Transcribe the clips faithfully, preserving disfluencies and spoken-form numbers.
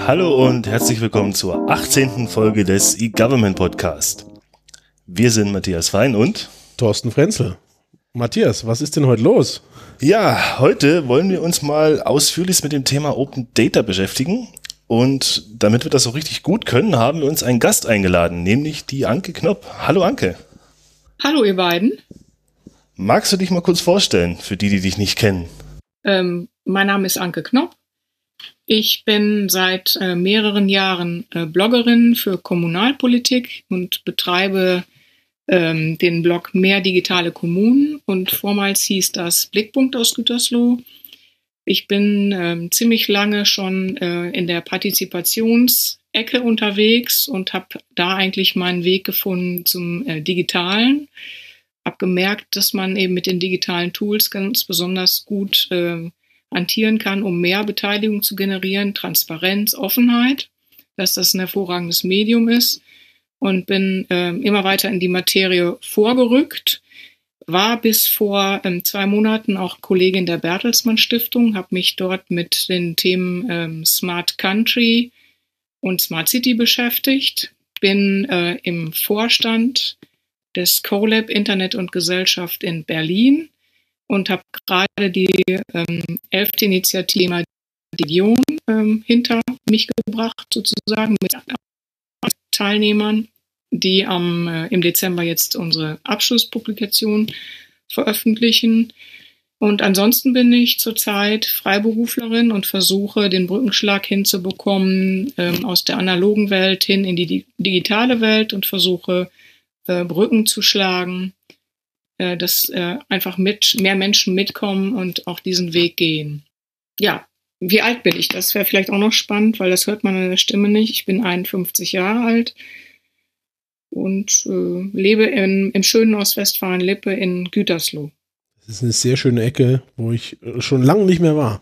Hallo und herzlich willkommen zur achtzehnten Folge des eGovernment Podcast. Wir sind Matthias Fein und Thorsten Frenzel. Matthias, was ist denn heute los? Ja, heute wollen wir uns mal ausführlich mit dem Thema Open Data beschäftigen. Und damit wir das so richtig gut können, haben wir uns einen Gast eingeladen, nämlich die Anke Knopp. Hallo Anke. Hallo ihr beiden. Magst du dich mal kurz vorstellen, für die, die dich nicht kennen? Ähm, mein Name ist Anke Knopp. Ich bin seit äh, mehreren Jahren äh, Bloggerin für Kommunalpolitik und betreibe ähm, den Blog Mehr digitale Kommunen. Und vormals hieß das Blickpunkt aus Gütersloh. Ich bin ähm, ziemlich lange schon äh, in der Partizipationsecke unterwegs und habe da eigentlich meinen Weg gefunden zum äh, Digitalen. Habe gemerkt, dass man eben mit den digitalen Tools ganz besonders gut äh, hantieren kann, um mehr Beteiligung zu generieren, Transparenz, Offenheit, dass das ein hervorragendes Medium ist, und bin äh, immer weiter in die Materie vorgerückt. War bis vor ähm, zwei Monaten auch Kollegin der Bertelsmann Stiftung, habe mich dort mit den Themen ähm, Smart Country und Smart City beschäftigt, bin äh, im Vorstand des CoLab Internet und Gesellschaft in Berlin und habe gerade die ähm, elfte Initiative Digion ähm, hinter mich gebracht, sozusagen mit Teilnehmern, die am, äh, im Dezember jetzt unsere Abschlusspublikation veröffentlichen. Und ansonsten bin ich zurzeit Freiberuflerin und versuche, den Brückenschlag hinzubekommen ähm, aus der analogen Welt hin in die di- digitale Welt und versuche, äh, Brücken zu schlagen, äh, dass äh, einfach mit mehr Menschen mitkommen und auch diesen Weg gehen. Ja, wie alt bin ich? Das wäre vielleicht auch noch spannend, weil das hört man an der Stimme nicht. Ich bin einundfünfzig Jahre alt und äh, lebe in, im schönen Ostwestfalen-Lippe in Gütersloh. Das ist eine sehr schöne Ecke, wo ich schon lange nicht mehr war.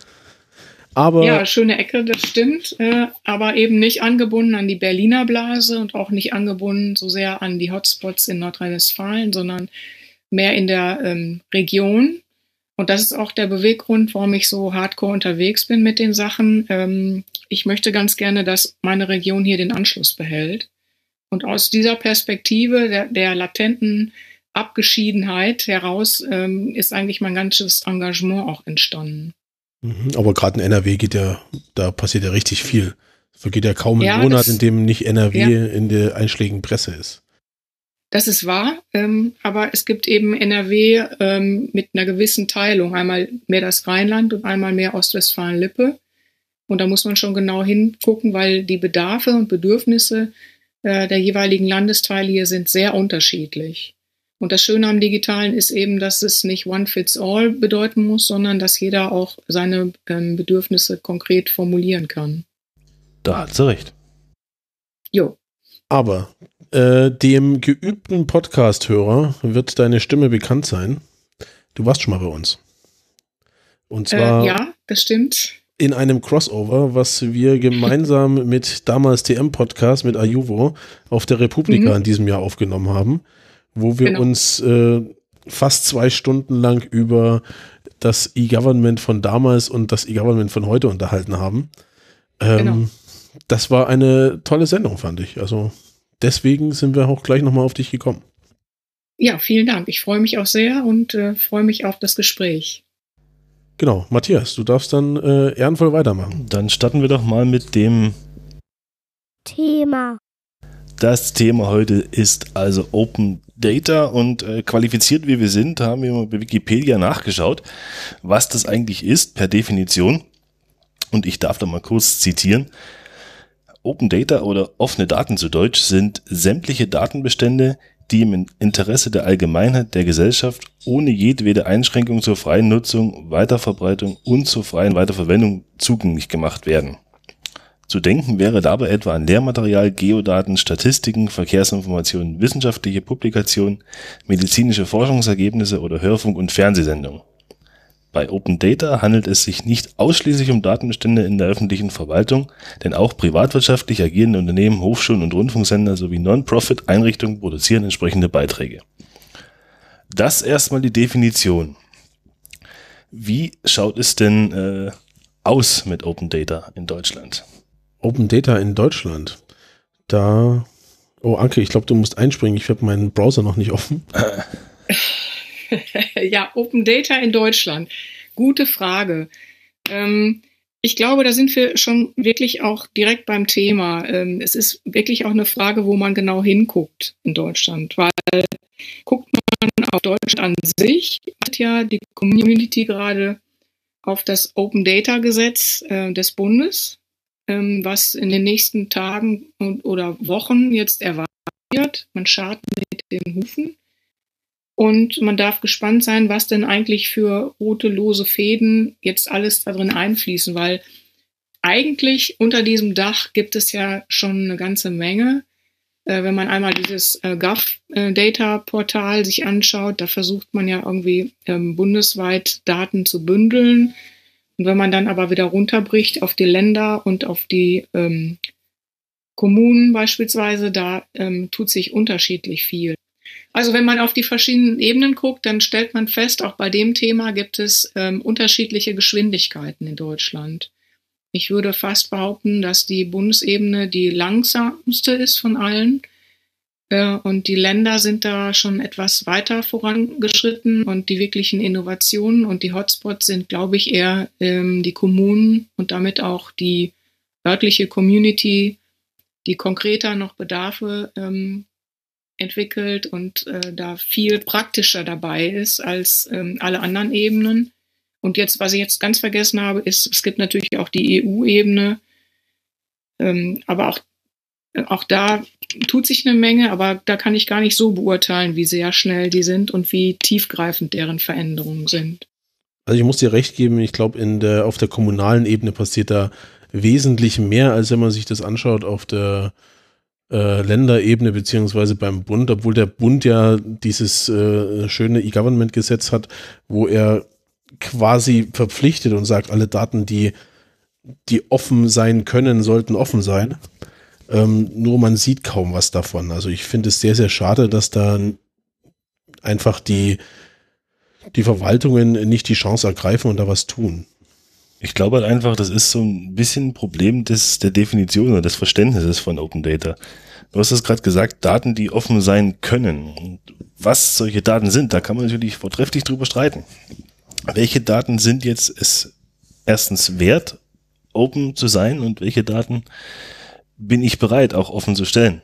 Aber ja, schöne Ecke, das stimmt, äh, aber eben nicht angebunden an die Berliner Blase und auch nicht angebunden so sehr an die Hotspots in Nordrhein-Westfalen, sondern mehr in der ähm, Region. Und das ist auch der Beweggrund, warum ich so hardcore unterwegs bin mit den Sachen. Ähm, ich möchte ganz gerne, dass meine Region hier den Anschluss behält. Und aus dieser Perspektive der, der latenten Abgeschiedenheit heraus ähm, ist eigentlich mein ganzes Engagement auch entstanden. Aber gerade in N R W geht ja, da passiert ja richtig viel. Es vergeht ja kaum ein Ja, Monat, das- in dem nicht N R W ja. in der einschlägigen Presse ist. Das ist wahr, ähm, aber es gibt eben N R W ähm, mit einer gewissen Teilung. Einmal mehr das Rheinland und einmal mehr Ostwestfalen-Lippe. Und da muss man schon genau hingucken, weil die Bedarfe und Bedürfnisse äh, der jeweiligen Landesteile hier sind sehr unterschiedlich. Und das Schöne am Digitalen ist eben, dass es nicht one fits all bedeuten muss, sondern dass jeder auch seine ähm, Bedürfnisse konkret formulieren kann. Da hat sie recht. Jo. Aber äh, dem geübten Podcast-Hörer wird deine Stimme bekannt sein. Du warst schon mal bei uns. Und zwar Äh, ja, das stimmt. in einem Crossover, was wir gemeinsam mit damals T M-Podcast, mit Ayuvo, auf der Republika Mhm. in diesem Jahr aufgenommen haben, wo wir Genau. uns äh, fast zwei Stunden lang über das eGovernment von damals und das eGovernment von heute unterhalten haben. Ähm, Genau. Das war eine tolle Sendung, fand ich. Also deswegen sind wir auch gleich nochmal auf dich gekommen. Ja, vielen Dank. Ich freue mich auch sehr und äh, freue mich auf das Gespräch. Genau, Matthias, du darfst dann äh, ehrenvoll weitermachen. Dann starten wir doch mal mit dem Thema. Das Thema heute ist also Open Data, und äh, qualifiziert wie wir sind, haben wir mal bei Wikipedia nachgeschaut, was das eigentlich ist per Definition. Und ich darf da mal kurz zitieren. Open Data oder offene Daten zu Deutsch sind sämtliche Datenbestände, die im Interesse der Allgemeinheit der Gesellschaft ohne jedwede Einschränkung zur freien Nutzung, Weiterverbreitung und zur freien Weiterverwendung zugänglich gemacht werden. Zu denken wäre dabei etwa an Lehrmaterial, Geodaten, Statistiken, Verkehrsinformationen, wissenschaftliche Publikationen, medizinische Forschungsergebnisse oder Hörfunk- und Fernsehsendungen. Bei Open Data handelt es sich nicht ausschließlich um Datenbestände in der öffentlichen Verwaltung, denn auch privatwirtschaftlich agierende Unternehmen, Hochschulen und Rundfunksender sowie Non-Profit-Einrichtungen produzieren entsprechende Beiträge. Das erstmal die Definition. Wie schaut es denn äh, aus mit Open Data in Deutschland? Open Data in Deutschland. Da, oh Anke, ich glaube, du musst einspringen. Ich habe meinen Browser noch nicht offen. Ja, Open Data in Deutschland. Gute Frage. Ähm, ich glaube, da sind wir schon wirklich auch direkt beim Thema. Ähm, es ist wirklich auch eine Frage, wo man genau hinguckt in Deutschland, weil guckt man auf Deutschland an sich, hat ja die Community gerade auf das Open Data Gesetz äh, des Bundes, ähm, was in den nächsten Tagen und, oder Wochen jetzt erwartet wird. Man scharrt mit den Hufen. Und man darf gespannt sein, was denn eigentlich für rote, lose Fäden jetzt alles da drin einfließen, weil eigentlich unter diesem Dach gibt es ja schon eine ganze Menge. Äh, wenn man einmal dieses äh, Gov-Data-Portal sich anschaut, da versucht man ja irgendwie ähm, bundesweit Daten zu bündeln. Und wenn man dann aber wieder runterbricht auf die Länder und auf die ähm, Kommunen beispielsweise, da ähm, tut sich unterschiedlich viel. Also wenn man auf die verschiedenen Ebenen guckt, dann stellt man fest, auch bei dem Thema gibt es ähm, unterschiedliche Geschwindigkeiten in Deutschland. Ich würde fast behaupten, dass die Bundesebene die langsamste ist von allen. Äh, und die Länder sind da schon etwas weiter vorangeschritten und die wirklichen Innovationen und die Hotspots sind, glaube ich, eher ähm, die Kommunen und damit auch die örtliche Community, die konkreter noch Bedarfe ähm, entwickelt und äh, da viel praktischer dabei ist als ähm, alle anderen Ebenen. Und jetzt, was ich jetzt ganz vergessen habe, ist, es gibt natürlich auch die E U-Ebene, ähm, aber auch, auch da tut sich eine Menge, aber da kann ich gar nicht so beurteilen, wie sehr schnell die sind und wie tiefgreifend deren Veränderungen sind. Also ich muss dir recht geben, ich glaube, in der, auf der kommunalen Ebene passiert da wesentlich mehr, als wenn man sich das anschaut auf der Äh, Länderebene beziehungsweise beim Bund, obwohl der Bund ja dieses äh, schöne E-Government-Gesetz hat, wo er quasi verpflichtet und sagt, alle Daten, die, die offen sein können, sollten offen sein. Ähm, nur man sieht kaum was davon. Also ich finde es sehr, sehr schade, dass da einfach die, die Verwaltungen nicht die Chance ergreifen und da was tun. Ich glaube halt einfach, das ist so ein bisschen ein Problem des, der Definition oder des Verständnisses von Open Data. Du hast es gerade gesagt, Daten, die offen sein können. Und was solche Daten sind, da kann man natürlich vortrefflich drüber streiten. Welche Daten sind jetzt es erstens wert, open zu sein und welche Daten bin ich bereit, auch offen zu stellen?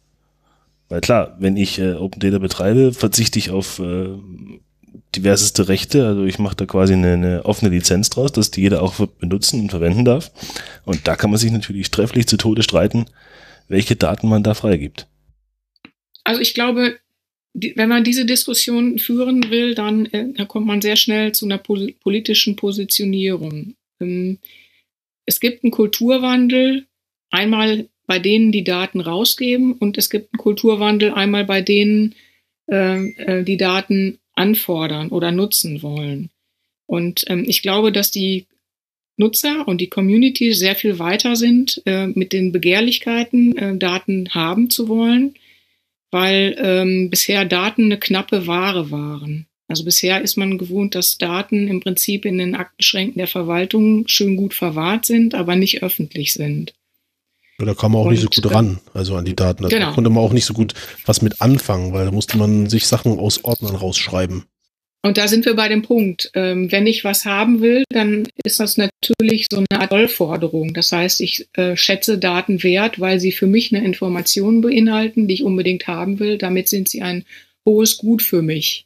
Weil klar, wenn ich äh, Open Data betreibe, verzichte ich auf äh, diverseste Rechte, also ich mache da quasi eine, eine offene Lizenz draus, dass die jeder auch benutzen und verwenden darf. Und da kann man sich natürlich trefflich zu Tode streiten, welche Daten man da freigibt. Also ich glaube, die, wenn man diese Diskussion führen will, dann äh, da kommt man sehr schnell zu einer pol- politischen Positionierung. Ähm, es gibt einen Kulturwandel, einmal bei denen die Daten rausgeben und es gibt einen Kulturwandel einmal bei denen äh, äh, die Daten anfordern oder nutzen wollen. Und ähm, ich glaube, dass die Nutzer und die Community sehr viel weiter sind äh, mit den Begehrlichkeiten, äh, Daten haben zu wollen, weil ähm, bisher Daten eine knappe Ware waren. Also bisher ist man gewohnt, dass Daten im Prinzip in den Aktenschränken der Verwaltung schön gut verwahrt sind, aber nicht öffentlich sind. Ja, da kam man auch und, nicht so gut ran, also an die Daten. Also genau. Da konnte man auch nicht so gut was mit anfangen, weil da musste man sich Sachen aus Ordnern rausschreiben. Und da sind wir bei dem Punkt. Ähm, wenn ich was haben will, dann ist das natürlich so eine Art Sollforderung. Das heißt, ich äh, schätze Daten wert, weil sie für mich eine Information beinhalten, die ich unbedingt haben will. Damit sind sie ein hohes Gut für mich.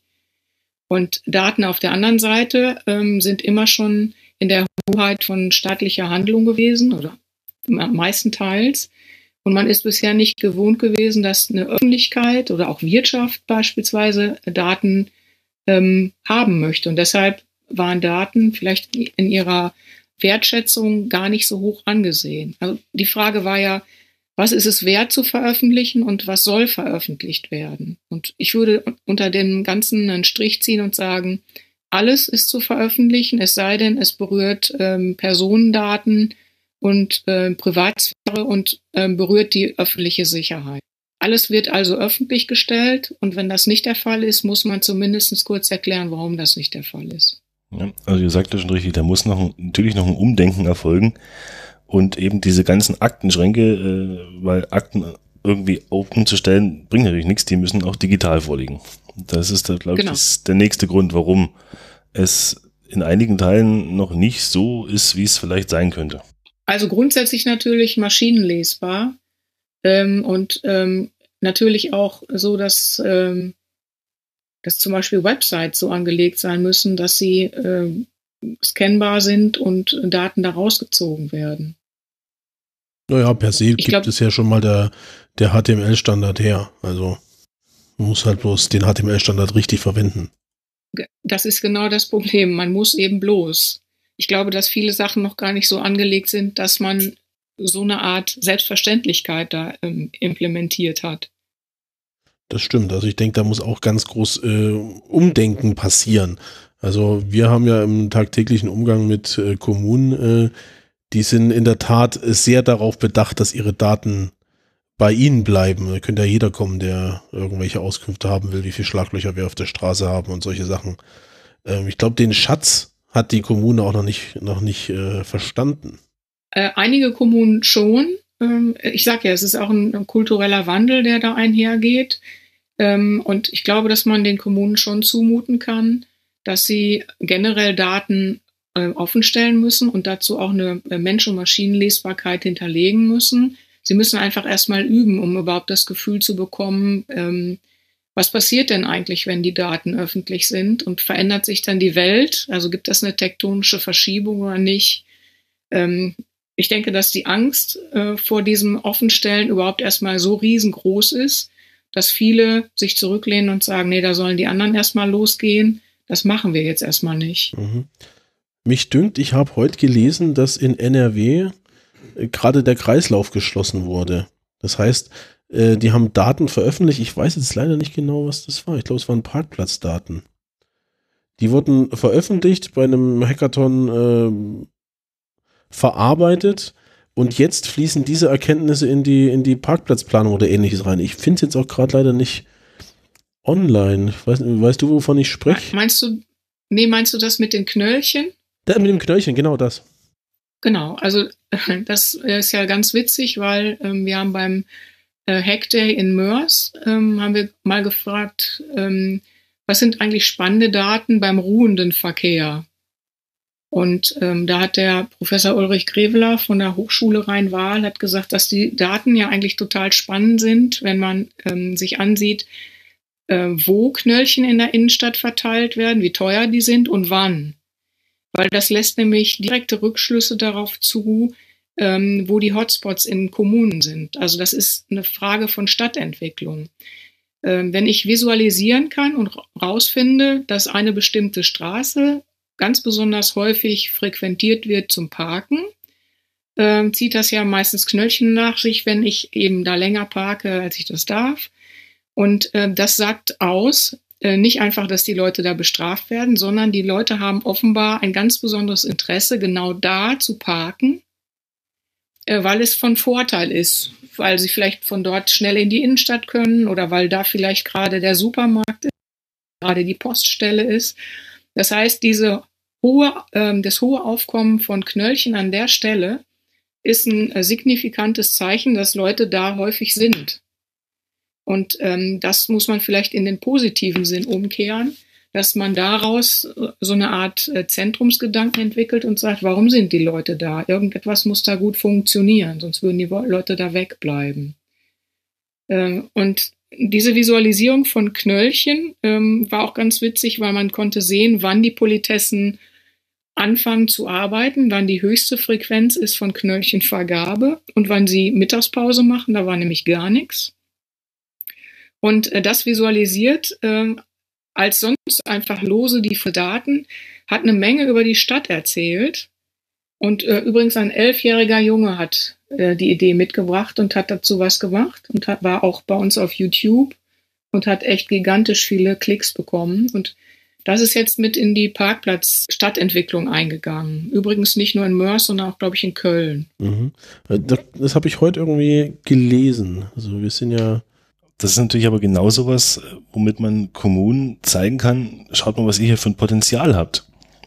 Und Daten auf der anderen Seite ähm, sind immer schon in der Hoheit von staatlicher Handlung gewesen oder meistenteils. Und man ist bisher nicht gewohnt gewesen, dass eine Öffentlichkeit oder auch Wirtschaft beispielsweise Daten ähm, haben möchte. Und deshalb waren Daten vielleicht in ihrer Wertschätzung gar nicht so hoch angesehen. Also die Frage war ja, was ist es wert zu veröffentlichen und was soll veröffentlicht werden? Und ich würde unter dem Ganzen einen Strich ziehen und sagen, alles ist zu veröffentlichen, es sei denn, es berührt ähm, Personendaten und äh, Privatsphäre und äh, berührt die öffentliche Sicherheit. Alles wird also öffentlich gestellt und wenn das nicht der Fall ist, muss man zumindest kurz erklären, warum das nicht der Fall ist. Ja, also ihr sagt das schon richtig, da muss noch ein, natürlich noch ein Umdenken erfolgen Und eben diese ganzen Aktenschränke, äh, weil Akten irgendwie open zu stellen, bringt natürlich nichts, die müssen auch digital vorliegen. Das ist, glaube ich, genau. das, der nächste Grund, warum es in einigen Teilen noch nicht so ist, wie es vielleicht sein könnte. Also grundsätzlich natürlich maschinenlesbar ähm, und ähm, natürlich auch so, dass, ähm, dass zum Beispiel Websites so angelegt sein müssen, dass sie äh, scannbar sind und Daten da rausgezogen werden. Naja, per se ich gibt glaub, es ja schon mal der, der H T M L-Standard her. Also man muss halt bloß den H T M L-Standard richtig verwenden. Das ist genau das Problem. Man muss eben bloß. Ich glaube, dass viele Sachen noch gar nicht so angelegt sind, dass man so eine Art Selbstverständlichkeit da ähm, implementiert hat. Das stimmt. Also ich denke, da muss auch ganz groß äh, Umdenken passieren. Also wir haben ja im tagtäglichen Umgang mit äh, Kommunen, äh, die sind in der Tat sehr darauf bedacht, dass ihre Daten bei ihnen bleiben. Da könnte ja jeder kommen, der irgendwelche Auskünfte haben will, wie viele Schlaglöcher wir auf der Straße haben und solche Sachen. Ähm, ich glaube, den Schatz hat die Kommune auch noch nicht, noch nicht äh, verstanden. Äh, einige Kommunen schon. Ähm, ich sage ja, es ist auch ein, ein kultureller Wandel, der da einhergeht. Ähm, und ich glaube, dass man den Kommunen schon zumuten kann, dass sie generell Daten äh, offenstellen müssen und dazu auch eine äh, Mensch- und Maschinenlesbarkeit hinterlegen müssen. Sie müssen einfach erstmal üben, um überhaupt das Gefühl zu bekommen, ähm, was passiert denn eigentlich, wenn die Daten öffentlich sind und verändert sich dann die Welt? Also gibt es eine tektonische Verschiebung oder nicht? Ähm, ich denke, dass die Angst äh, vor diesem Offenstellen überhaupt erstmal so riesengroß ist, dass viele sich zurücklehnen und sagen, nee, da sollen die anderen erstmal losgehen. Das machen wir jetzt erstmal nicht. Mhm. Mich dünkt, ich habe heute gelesen, dass in N R W äh, gerade der Kreislauf geschlossen wurde. Das heißt, äh, die haben Daten veröffentlicht. Ich weiß jetzt leider nicht genau, was das war. Ich glaube, es waren Parkplatzdaten. Die wurden veröffentlicht, bei einem Hackathon äh, verarbeitet und jetzt fließen diese Erkenntnisse in die, in die Parkplatzplanung oder ähnliches rein. Ich finde es jetzt auch gerade leider nicht online. Ich weiß, weißt du, wovon ich spreche? Meinst du, nee, meinst du das mit den Knöllchen? Da, mit dem Knöllchen, genau das. Genau, also das ist ja ganz witzig, weil ähm, wir haben beim äh, Hackday in Moers ähm, haben wir mal gefragt, ähm, was sind eigentlich spannende Daten beim ruhenden Verkehr? Und ähm, da hat der Professor Ulrich Greveler von der Hochschule Rhein-Waal hat gesagt, dass die Daten ja eigentlich total spannend sind, wenn man ähm, sich ansieht, äh, wo Knöllchen in der Innenstadt verteilt werden, wie teuer die sind und wann. Weil das lässt nämlich direkte Rückschlüsse darauf zu, ähm, wo die Hotspots in Kommunen sind. Also das ist eine Frage von Stadtentwicklung. Ähm, wenn ich visualisieren kann und rausfinde, dass eine bestimmte Straße ganz besonders häufig frequentiert wird zum Parken, ähm, zieht das ja meistens Knöllchen nach sich, wenn ich eben da länger parke, als ich das darf. Und äh, das sagt aus, äh, nicht einfach, dass die Leute da bestraft werden, sondern die Leute haben offenbar ein ganz besonderes Interesse, genau da zu parken, äh, weil es von Vorteil ist, weil sie vielleicht von dort schnell in die Innenstadt können oder weil da vielleicht gerade der Supermarkt ist, gerade die Poststelle ist. Das heißt, diese hohe, äh, das hohe Aufkommen von Knöllchen an der Stelle ist ein äh, signifikantes Zeichen, dass Leute da häufig sind. Und ähm, das muss man vielleicht in den positiven Sinn umkehren, dass man daraus äh, so eine Art äh, Zentrumsgedanken entwickelt und sagt, warum sind die Leute da? Irgendetwas muss da gut funktionieren, sonst würden die Leute da wegbleiben. Ähm, und diese Visualisierung von Knöllchen ähm, war auch ganz witzig, weil man konnte sehen, wann die Politessen anfangen zu arbeiten, wann die höchste Frequenz ist von Knöllchenvergabe und wann sie Mittagspause machen, da war nämlich gar nichts. Und äh, das visualisiert äh, als sonst einfach lose die Daten, hat eine Menge über die Stadt erzählt. Und äh, übrigens ein elfjähriger Junge hat äh, die Idee mitgebracht und hat dazu was gemacht und hat, war auch bei uns auf YouTube und hat echt gigantisch viele Klicks bekommen. Und das ist jetzt mit in die Parkplatz-Stadtentwicklung eingegangen. Übrigens nicht nur in Moers, sondern auch, glaube ich, in Köln. Mhm. Das, das habe ich heute irgendwie gelesen. Also wir sind ja... Das ist natürlich aber genau sowas, womit man Kommunen zeigen kann, schaut mal, was ihr hier für ein Potenzial habt.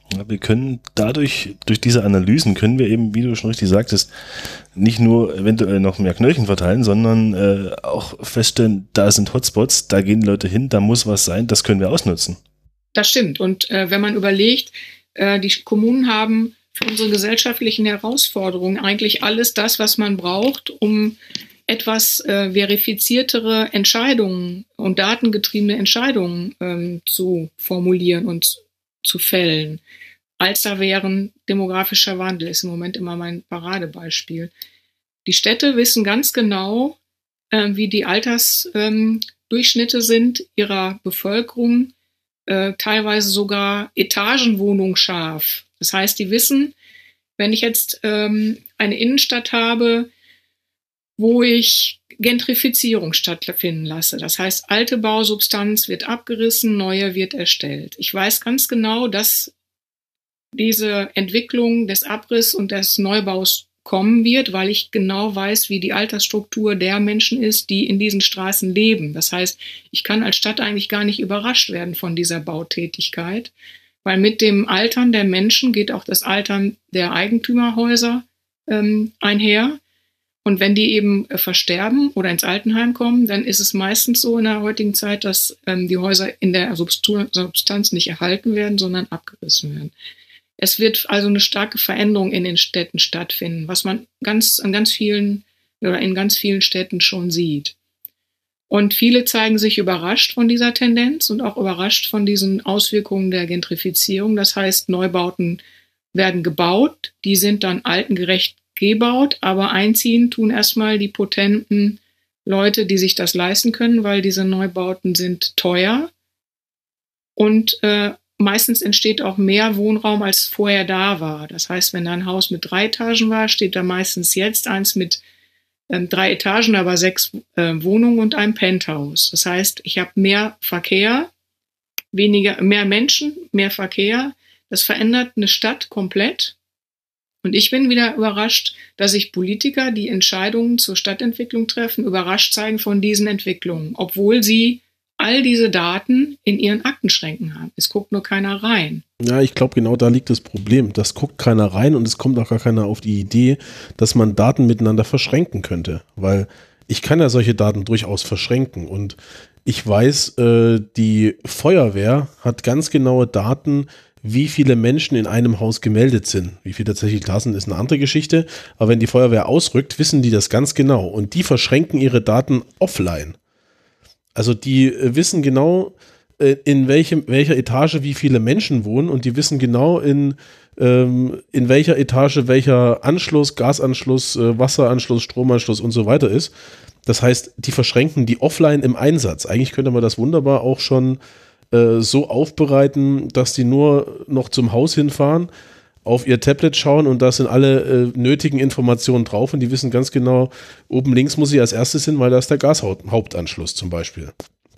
Ja, wir können dadurch, durch diese Analysen können wir eben, wie du schon richtig sagtest, nicht nur eventuell noch mehr Knöllchen verteilen, sondern äh, auch feststellen, da sind Hotspots, da gehen Leute hin, da muss was sein, das können wir ausnutzen. Das stimmt. Und äh, wenn man überlegt, äh, die Kommunen haben für unsere gesellschaftlichen Herausforderungen eigentlich alles das, was man braucht, um etwas äh, verifiziertere Entscheidungen und datengetriebene Entscheidungen ähm, zu formulieren und zu fällen, als da wären demografischer Wandel, ist im Moment immer mein Paradebeispiel. Die Städte wissen ganz genau, äh, wie die Altersdurchschnitte ähm, sind ihrer Bevölkerung, äh, teilweise sogar Etagenwohnung scharf. Das heißt, die wissen, wenn ich jetzt ähm, eine Innenstadt habe, wo ich Gentrifizierung stattfinden lasse. Das heißt, alte Bausubstanz wird abgerissen, neue wird erstellt. Ich weiß ganz genau, dass diese Entwicklung des Abriss und des Neubaus kommen wird, weil ich genau weiß, wie die Altersstruktur der Menschen ist, die in diesen Straßen leben. Das heißt, ich kann als Stadt eigentlich gar nicht überrascht werden von dieser Bautätigkeit, weil mit dem Altern der Menschen geht auch das Altern der Eigentümerhäuser ähm, einher. Und wenn die eben äh, versterben oder ins Altenheim kommen, dann ist es meistens so in der heutigen Zeit, dass ähm, die Häuser in der Substanz nicht erhalten werden, sondern abgerissen werden. Es wird also eine starke Veränderung in den Städten stattfinden, was man ganz an ganz vielen oder in ganz vielen Städten schon sieht. Und viele zeigen sich überrascht von dieser Tendenz und auch überrascht von diesen Auswirkungen der Gentrifizierung. Das heißt, Neubauten werden gebaut, die sind dann altengerecht gebaut, aber einziehen tun erstmal die potenten Leute, die sich das leisten können, weil diese Neubauten sind teuer und äh, meistens entsteht auch mehr Wohnraum, als vorher da war. Das heißt, wenn da ein Haus mit drei Etagen war, steht da meistens jetzt eins mit ähm, drei Etagen, aber sechs äh, Wohnungen und ein Penthouse. Das heißt, ich habe mehr Verkehr, weniger, mehr Menschen, mehr Verkehr. Das verändert eine Stadt komplett. Und ich bin wieder überrascht, dass sich Politiker, die Entscheidungen zur Stadtentwicklung treffen, überrascht zeigen von diesen Entwicklungen, obwohl sie all diese Daten in ihren Aktenschränken haben. Es guckt nur keiner rein. Ja, ich glaube, genau da liegt das Problem. Das guckt keiner rein und es kommt auch gar keiner auf die Idee, dass man Daten miteinander verschränken könnte. Weil ich kann ja solche Daten durchaus verschränken und ich weiß, äh, die Feuerwehr hat ganz genaue Daten, wie viele Menschen in einem Haus gemeldet sind. Wie viele tatsächlich da sind, ist eine andere Geschichte. Aber wenn die Feuerwehr ausrückt, wissen die das ganz genau. Und die verschränken ihre Daten offline. Also die äh, wissen genau, äh, in welchem, welcher Etage wie viele Menschen wohnen. Und die wissen genau, in, ähm, in welcher Etage welcher Anschluss, Gasanschluss, äh, Wasseranschluss, Stromanschluss und so weiter ist. Das heißt, die verschränken die offline im Einsatz. Eigentlich könnte man das wunderbar auch schon so aufbereiten, dass die nur noch zum Haus hinfahren, auf ihr Tablet schauen und da sind alle äh, nötigen Informationen drauf und die wissen ganz genau, oben links muss ich als erstes hin, weil da ist der Gashauptanschluss zum Beispiel.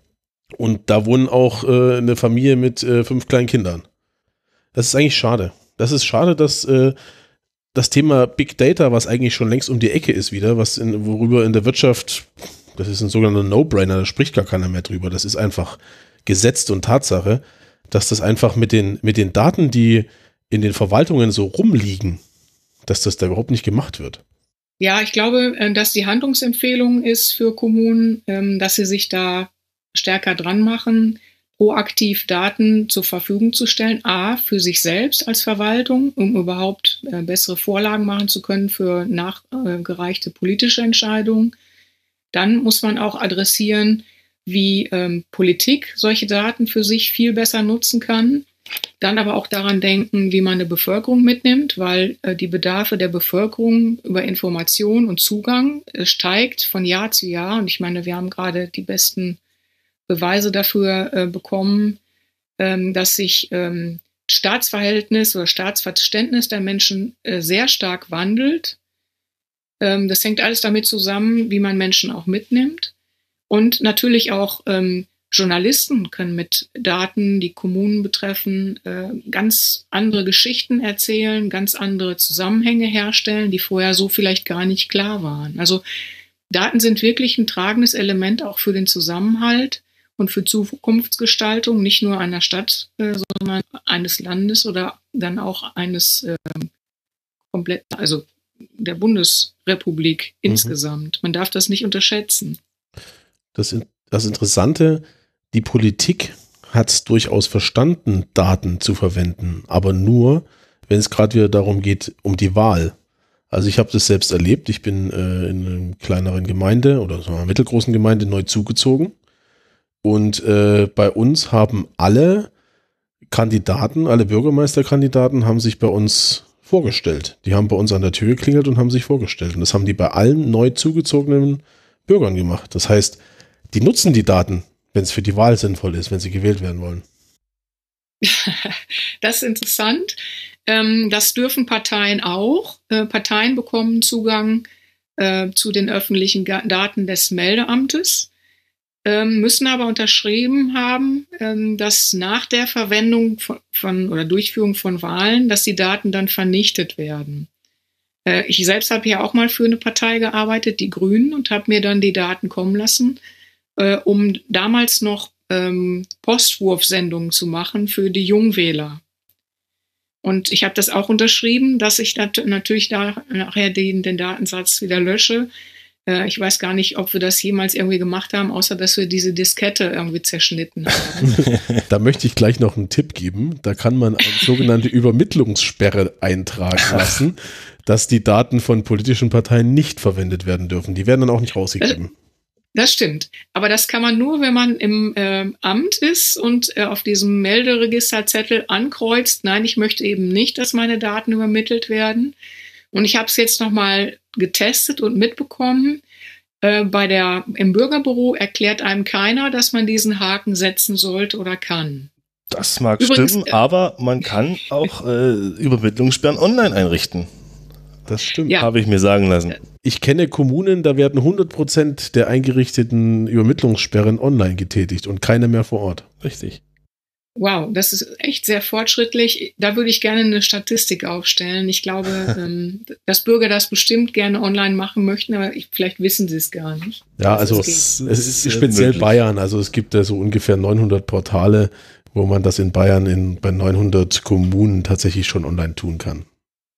Und da wohnen auch äh, eine Familie mit äh, fünf kleinen Kindern. Das ist eigentlich schade. Das ist schade, dass äh, das Thema Big Data, was eigentlich schon längst um die Ecke ist wieder, was in, worüber in der Wirtschaft, das ist ein sogenannter No-Brainer, da spricht gar keiner mehr drüber, das ist einfach gesetzt und Tatsache, dass das einfach mit den, mit den Daten, die in den Verwaltungen so rumliegen, dass das da überhaupt nicht gemacht wird. Ja, ich glaube, dass die Handlungsempfehlung ist für Kommunen, dass sie sich da stärker dran machen, proaktiv Daten zur Verfügung zu stellen. A, für sich selbst als Verwaltung, um überhaupt bessere Vorlagen machen zu können für nachgereichte politische Entscheidungen. Dann muss man auch adressieren, wie ähm, Politik solche Daten für sich viel besser nutzen kann. Dann aber auch daran denken, wie man eine Bevölkerung mitnimmt, weil äh, die Bedarfe der Bevölkerung über Information und Zugang äh, steigt von Jahr zu Jahr. Und ich meine, wir haben gerade die besten Beweise dafür äh, bekommen, ähm, dass sich ähm, Staatsverhältnis oder Staatsverständnis der Menschen äh, sehr stark wandelt. Ähm, das hängt alles damit zusammen, wie man Menschen auch mitnimmt. Und natürlich auch ähm, Journalisten können mit Daten, die Kommunen betreffen, äh, ganz andere Geschichten erzählen, ganz andere Zusammenhänge herstellen, die vorher so vielleicht gar nicht klar waren. Also Daten sind wirklich ein tragendes Element auch für den Zusammenhalt und für Zukunftsgestaltung, nicht nur einer Stadt, äh, sondern eines Landes oder dann auch eines äh, komplett, also der Bundesrepublik mhm. insgesamt. Man darf das nicht unterschätzen. Das, das Interessante, die Politik hat es durchaus verstanden, Daten zu verwenden, aber nur, wenn es gerade wieder darum geht, um die Wahl. Also ich habe das selbst erlebt. Ich bin äh, in einer kleineren Gemeinde oder so einer mittelgroßen Gemeinde neu zugezogen. Und äh, bei uns haben alle Kandidaten, alle Bürgermeisterkandidaten haben sich bei uns vorgestellt. Die haben bei uns an der Tür geklingelt und haben sich vorgestellt. Und das haben die bei allen neu zugezogenen Bürgern gemacht. Das heißt, die nutzen die Daten, wenn es für die Wahl sinnvoll ist, wenn sie gewählt werden wollen. Das ist interessant. Das dürfen Parteien auch. Parteien bekommen Zugang zu den öffentlichen Daten des Meldeamtes, müssen aber unterschrieben haben, dass nach der Verwendung von, von oder Durchführung von Wahlen, dass die Daten dann vernichtet werden. Ich selbst habe ja auch mal für eine Partei gearbeitet, die Grünen, und habe mir dann die Daten kommen lassen, um damals noch Postwurfsendungen zu machen für die Jungwähler. Und ich habe das auch unterschrieben, dass ich nat- natürlich da nachher den, den Datensatz wieder lösche. Äh, ich weiß gar nicht, ob wir das jemals irgendwie gemacht haben, außer dass wir diese Diskette irgendwie zerschnitten haben. Da möchte ich gleich noch einen Tipp geben. Da kann man eine sogenannte Übermittlungssperre eintragen lassen, dass die Daten von politischen Parteien nicht verwendet werden dürfen. Die werden dann auch nicht rausgegeben. Das stimmt. Aber das kann man nur, wenn man im äh, Amt ist und äh, auf diesem Melderegisterzettel ankreuzt, nein, ich möchte eben nicht, dass meine Daten übermittelt werden. Und ich habe es jetzt nochmal getestet und mitbekommen. Äh, bei der, im Bürgerbüro erklärt einem keiner, dass man diesen Haken setzen sollte oder kann. Das mag Übrigens, stimmen, aber man kann auch äh, Übermittlungssperren online einrichten. Das stimmt. Ja. Habe ich mir sagen lassen. Ich kenne Kommunen, da werden hundert Prozent der eingerichteten Übermittlungssperren online getätigt und keine mehr vor Ort. Richtig. Wow, das ist echt sehr fortschrittlich. Da würde ich gerne eine Statistik aufstellen. Ich glaube, ähm, dass Bürger das bestimmt gerne online machen möchten, aber ich, vielleicht wissen sie es gar nicht. Ja, also es ist speziell möglich. Bayern. Also es gibt ja so ungefähr neunhundert Portale, wo man das in Bayern in, bei neunhundert Kommunen tatsächlich schon online tun kann.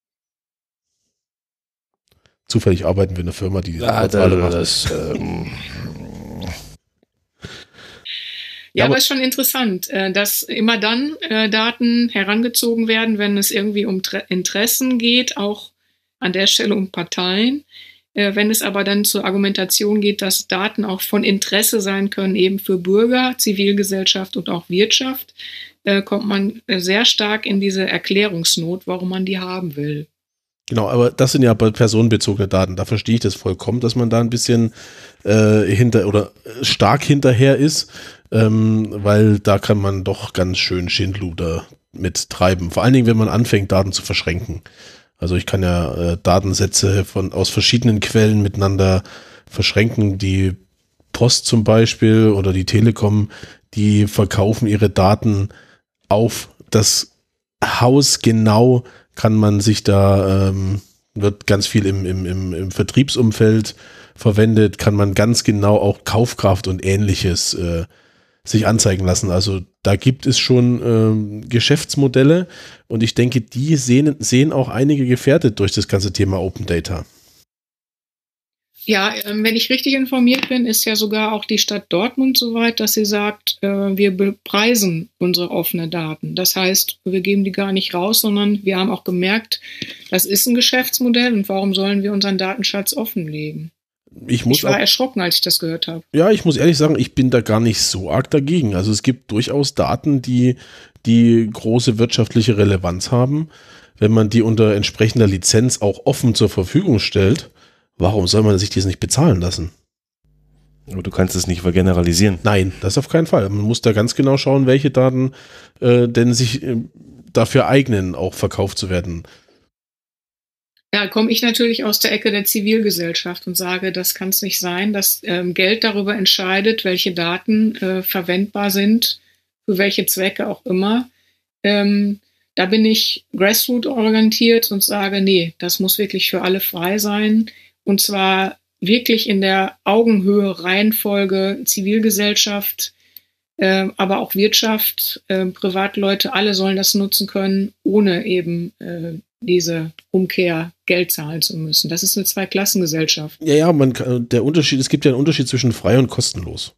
Zufällig arbeiten wir in einer Firma, die ja, Portale macht. Das, ähm Ja, aber es ist schon interessant, dass immer dann Daten herangezogen werden, wenn es irgendwie um Interessen geht, auch an der Stelle um Parteien. Wenn es aber dann zur Argumentation geht, dass Daten auch von Interesse sein können, eben für Bürger, Zivilgesellschaft und auch Wirtschaft, kommt man sehr stark in diese Erklärungsnot, warum man die haben will. Genau, aber das sind ja personenbezogene Daten. Da verstehe ich das vollkommen, dass man da ein bisschen äh, hinter oder stark hinterher ist, ähm, weil da kann man doch ganz schön Schindluder mit treiben. Vor allen Dingen, wenn man anfängt, Daten zu verschränken. Also ich kann ja äh, Datensätze von aus verschiedenen Quellen miteinander verschränken. Die Post zum Beispiel oder die Telekom, die verkaufen ihre Daten auf das Haus genau. Kann man sich da, ähm, wird ganz viel im, im, im, im Vertriebsumfeld verwendet, kann man ganz genau auch Kaufkraft und Ähnliches äh, sich anzeigen lassen. Also da gibt es schon ähm, Geschäftsmodelle und ich denke, die sehen, sehen auch einige gefährdet durch das ganze Thema Open Data. Ja, wenn ich richtig informiert bin, ist ja sogar auch die Stadt Dortmund so weit, dass sie sagt, wir bepreisen unsere offenen Daten. Das heißt, wir geben die gar nicht raus, sondern wir haben auch gemerkt, das ist ein Geschäftsmodell und warum sollen wir unseren Datenschatz offenlegen? Ich, muss ich war auch, erschrocken, als ich das gehört habe. Ja, ich muss ehrlich sagen, ich bin da gar nicht so arg dagegen. Also es gibt durchaus Daten, die, die große wirtschaftliche Relevanz haben. Wenn man die unter entsprechender Lizenz auch offen zur Verfügung stellt, warum soll man sich das nicht bezahlen lassen? Aber du kannst es nicht vergeneralisieren. Nein, das auf keinen Fall. Man muss da ganz genau schauen, welche Daten äh, denn sich äh, dafür eignen, auch verkauft zu werden. Ja, komme ich natürlich aus der Ecke der Zivilgesellschaft und sage, das kann es nicht sein, dass ähm, Geld darüber entscheidet, welche Daten äh, verwendbar sind, für welche Zwecke auch immer. Ähm, da bin ich grassroot-orientiert und sage, nee, das muss wirklich für alle frei sein. Und zwar wirklich in der Augenhöhe, Reihenfolge, Zivilgesellschaft, äh, aber auch Wirtschaft, äh, Privatleute, alle sollen das nutzen können, ohne eben äh, diese Umkehr Geld zahlen zu müssen. Das ist eine Zweiklassengesellschaft. Ja, ja, man kann, der Unterschied, es gibt ja einen Unterschied zwischen frei und kostenlos.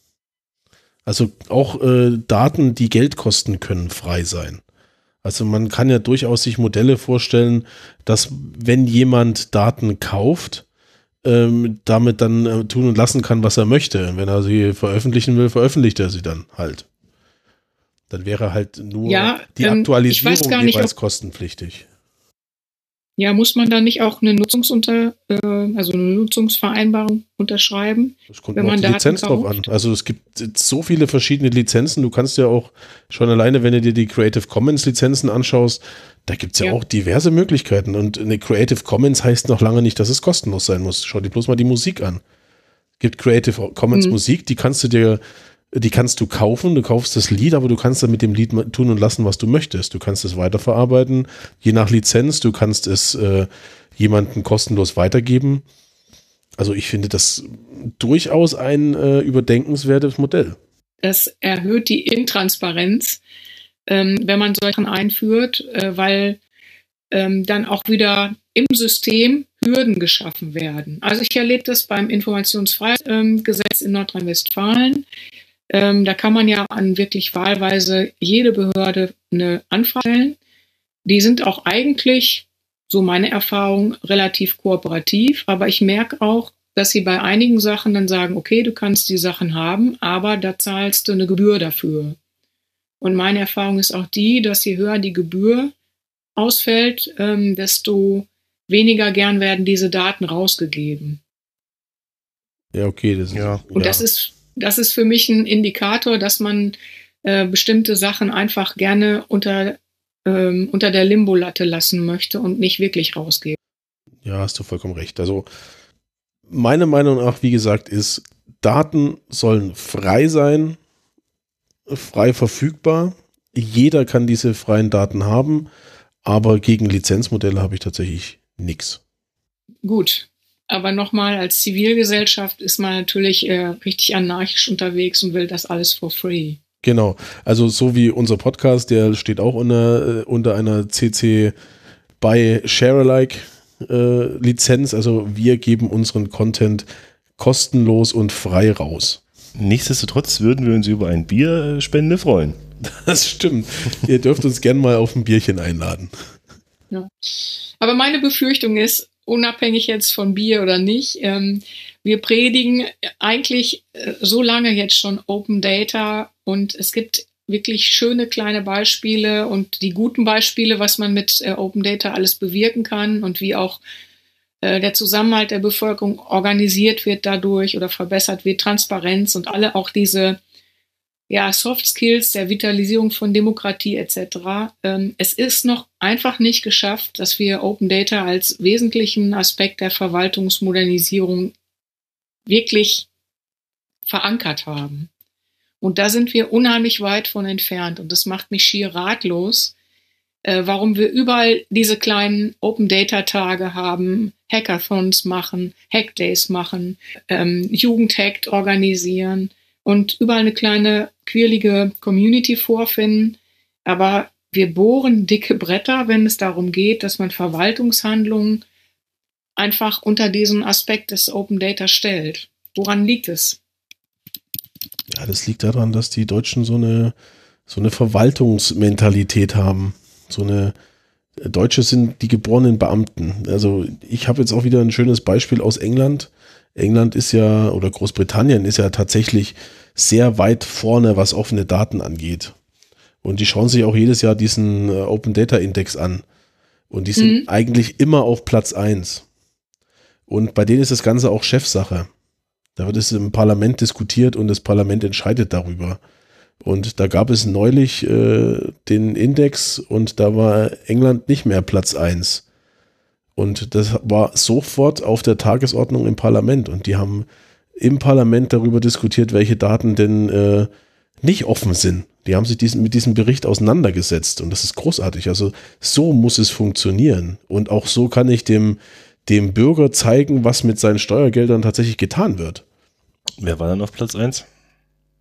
Also auch äh, Daten, die Geld kosten, können frei sein. Also man kann ja durchaus sich Modelle vorstellen, dass wenn jemand Daten kauft, ähm, damit dann äh, tun und lassen kann, was er möchte. Wenn er sie veröffentlichen will, veröffentlicht er sie dann halt. Dann wäre halt nur ja, die ähm, Aktualisierung nicht, jeweils ob, kostenpflichtig. Ja, muss man da nicht auch eine Nutzungsunter, äh, also eine Nutzungsvereinbarung unterschreiben? Das kommt auf die Lizenz drauf an. Also es gibt so viele verschiedene Lizenzen. Du kannst ja auch schon alleine, wenn du dir die Creative Commons Lizenzen anschaust, da gibt es ja, ja auch diverse Möglichkeiten. Und eine Creative Commons heißt noch lange nicht, dass es kostenlos sein muss. Schau dir bloß mal die Musik an. Es gibt Creative Commons mhm. Musik, die kannst du dir Die kannst du kaufen, du kaufst das Lied, aber du kannst dann mit dem Lied tun und lassen, was du möchtest. Du kannst es weiterverarbeiten, je nach Lizenz, du kannst es äh, jemandem kostenlos weitergeben. Also ich finde das durchaus ein äh, überdenkenswertes Modell. Das erhöht die Intransparenz, ähm, wenn man solchen einführt, äh, weil ähm, dann auch wieder im System Hürden geschaffen werden. Also ich erlebe das beim Informationsfreiheitsgesetz in Nordrhein-Westfalen. Ähm, da kann man ja an wirklich wahlweise jede Behörde eine Anfrage stellen. Die sind auch eigentlich, so meine Erfahrung, relativ kooperativ. Aber ich merke auch, dass sie bei einigen Sachen dann sagen, okay, du kannst die Sachen haben, aber da zahlst du eine Gebühr dafür. Und meine Erfahrung ist auch die, dass je höher die Gebühr ausfällt, ähm, desto weniger gern werden diese Daten rausgegeben. Ja, okay. Das ist, ja. Und ja. das ist Das ist für mich ein Indikator, dass man äh, bestimmte Sachen einfach gerne unter, ähm, unter der Limbolatte lassen möchte und nicht wirklich rausgeben. Ja, hast du vollkommen recht. Also meine Meinung nach, wie gesagt, ist, Daten sollen frei sein, frei verfügbar. Jeder kann diese freien Daten haben, aber gegen Lizenzmodelle habe ich tatsächlich nichts. Gut. Aber nochmal, als Zivilgesellschaft ist man natürlich äh, richtig anarchisch unterwegs und will das alles for free. Genau, also so wie unser Podcast, der steht auch unter, äh, unter einer C C by Share-alike äh, Lizenz. Also wir geben unseren Content kostenlos und frei raus. Nichtsdestotrotz würden wir uns über ein Bierspende freuen. Das stimmt. Ihr dürft uns gerne mal auf ein Bierchen einladen. Ja. Aber meine Befürchtung ist, unabhängig jetzt von Bier oder nicht, ähm, wir predigen eigentlich äh, so lange jetzt schon Open Data und es gibt wirklich schöne kleine Beispiele und die guten Beispiele, was man mit äh, Open Data alles bewirken kann und wie auch äh, der Zusammenhalt der Bevölkerung organisiert wird dadurch oder verbessert wird, Transparenz und alle auch diese ja, Soft Skills der Vitalisierung von Demokratie et cetera. Ähm, es ist noch einfach nicht geschafft, dass wir Open Data als wesentlichen Aspekt der Verwaltungsmodernisierung wirklich verankert haben. Und da sind wir unheimlich weit von entfernt. Und das macht mich schier ratlos, äh, warum wir überall diese kleinen Open Data Tage haben, Hackathons machen, Hackdays machen, ähm, Jugendhackt organisieren und überall eine kleine quirlige Community vorfinden. Aber wir bohren dicke Bretter, wenn es darum geht, dass man Verwaltungshandlungen einfach unter diesen Aspekt des Open Data stellt. Woran liegt es? Ja, das liegt daran, dass die Deutschen so eine, so eine Verwaltungsmentalität haben. So eine Deutsche sind die geborenen Beamten. Also ich habe jetzt auch wieder ein schönes Beispiel aus England. England ist ja, oder Großbritannien ist ja tatsächlich sehr weit vorne, was offene Daten angeht. Und die schauen sich auch jedes Jahr diesen äh, Open Data Index an. Und die sind mhm. eigentlich immer auf Platz eins. Und bei denen ist das Ganze auch Chefsache. Da wird es im Parlament diskutiert und das Parlament entscheidet darüber. Und da gab es neulich äh, den Index und da war England nicht mehr Platz eins. Und das war sofort auf der Tagesordnung im Parlament. Und die haben im Parlament darüber diskutiert, welche Daten denn äh, nicht offen sind. Die haben sich diesen, mit diesem Bericht auseinandergesetzt. Und das ist großartig. Also so muss es funktionieren. Und auch so kann ich dem, dem Bürger zeigen, was mit seinen Steuergeldern tatsächlich getan wird. Wer war dann auf Platz eins?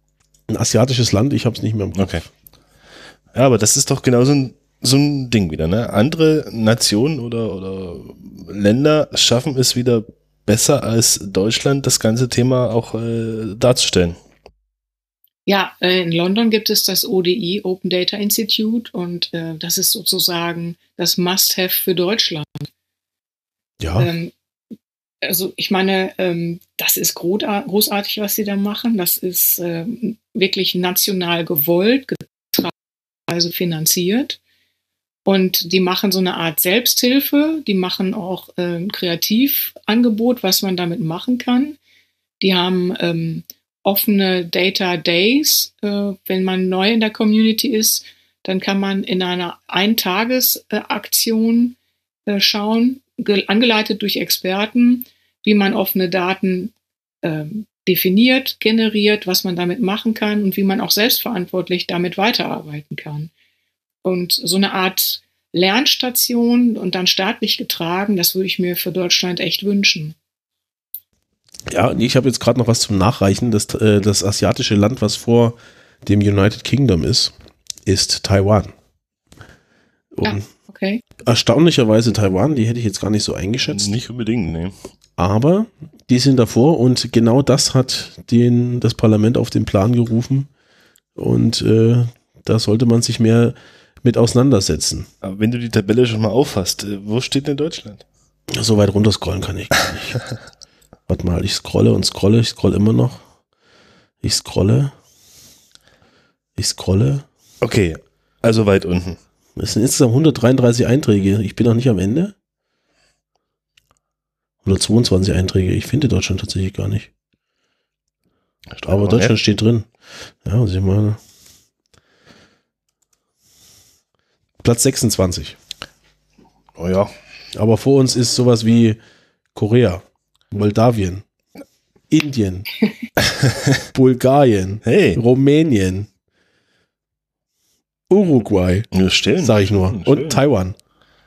Ein asiatisches Land, ich habe es nicht mehr im Kopf. Okay. Ja, aber das ist doch genau so ein, so ein Ding wieder, ne? Andere Nationen oder, oder Länder schaffen es wieder besser als Deutschland, das ganze Thema auch äh, darzustellen. Ja, äh, in London gibt es das O D I, Open Data Institute, und äh, das ist sozusagen das Must-Have für Deutschland. Ja. Ähm, also ich meine, ähm, das ist großartig, was sie da machen. Das ist ähm, wirklich national gewollt, also finanziert. Und die machen so eine Art Selbsthilfe. Die machen auch äh, ein Kreativangebot, was man damit machen kann. Die haben ähm, offene Data Days. Äh, wenn man neu in der Community ist, dann kann man in einer Eintagesaktion äh, schauen, ge- angeleitet durch Experten, wie man offene Daten äh, definiert, generiert, was man damit machen kann und wie man auch selbstverantwortlich damit weiterarbeiten kann. Und so eine Art Lernstation und dann staatlich getragen, das würde ich mir für Deutschland echt wünschen. Ja, ich habe jetzt gerade noch was zum Nachreichen. Das, äh, das asiatische Land, was vor dem United Kingdom ist, ist Taiwan. Und ja, okay. Erstaunlicherweise Taiwan, die hätte ich jetzt gar nicht so eingeschätzt. Nicht unbedingt, nee. Aber die sind davor und genau das hat den, das Parlament auf den Plan gerufen. Und äh, da sollte man sich mehr mit auseinandersetzen. Aber wenn du die Tabelle schon mal auffasst, wo steht denn Deutschland? So weit runter scrollen kann ich gar nicht. Warte mal, ich scrolle und scrolle, ich scrolle immer noch. Ich scrolle. Ich scrolle. Okay, also weit unten. Es sind insgesamt hundertdreiunddreißig Einträge. Ich bin noch nicht am Ende. hundertzweiundzwanzig Einträge. Ich finde Deutschland tatsächlich gar nicht. Aber Deutschland her. Steht drin. Ja, muss ich mal. Platz sechsundzwanzig. Oh ja. Aber vor uns ist sowas wie Korea, Moldawien, Indien, Bulgarien, hey. Rumänien, Uruguay, ja, stimmt. Sag ich nur, Schön. Und Taiwan.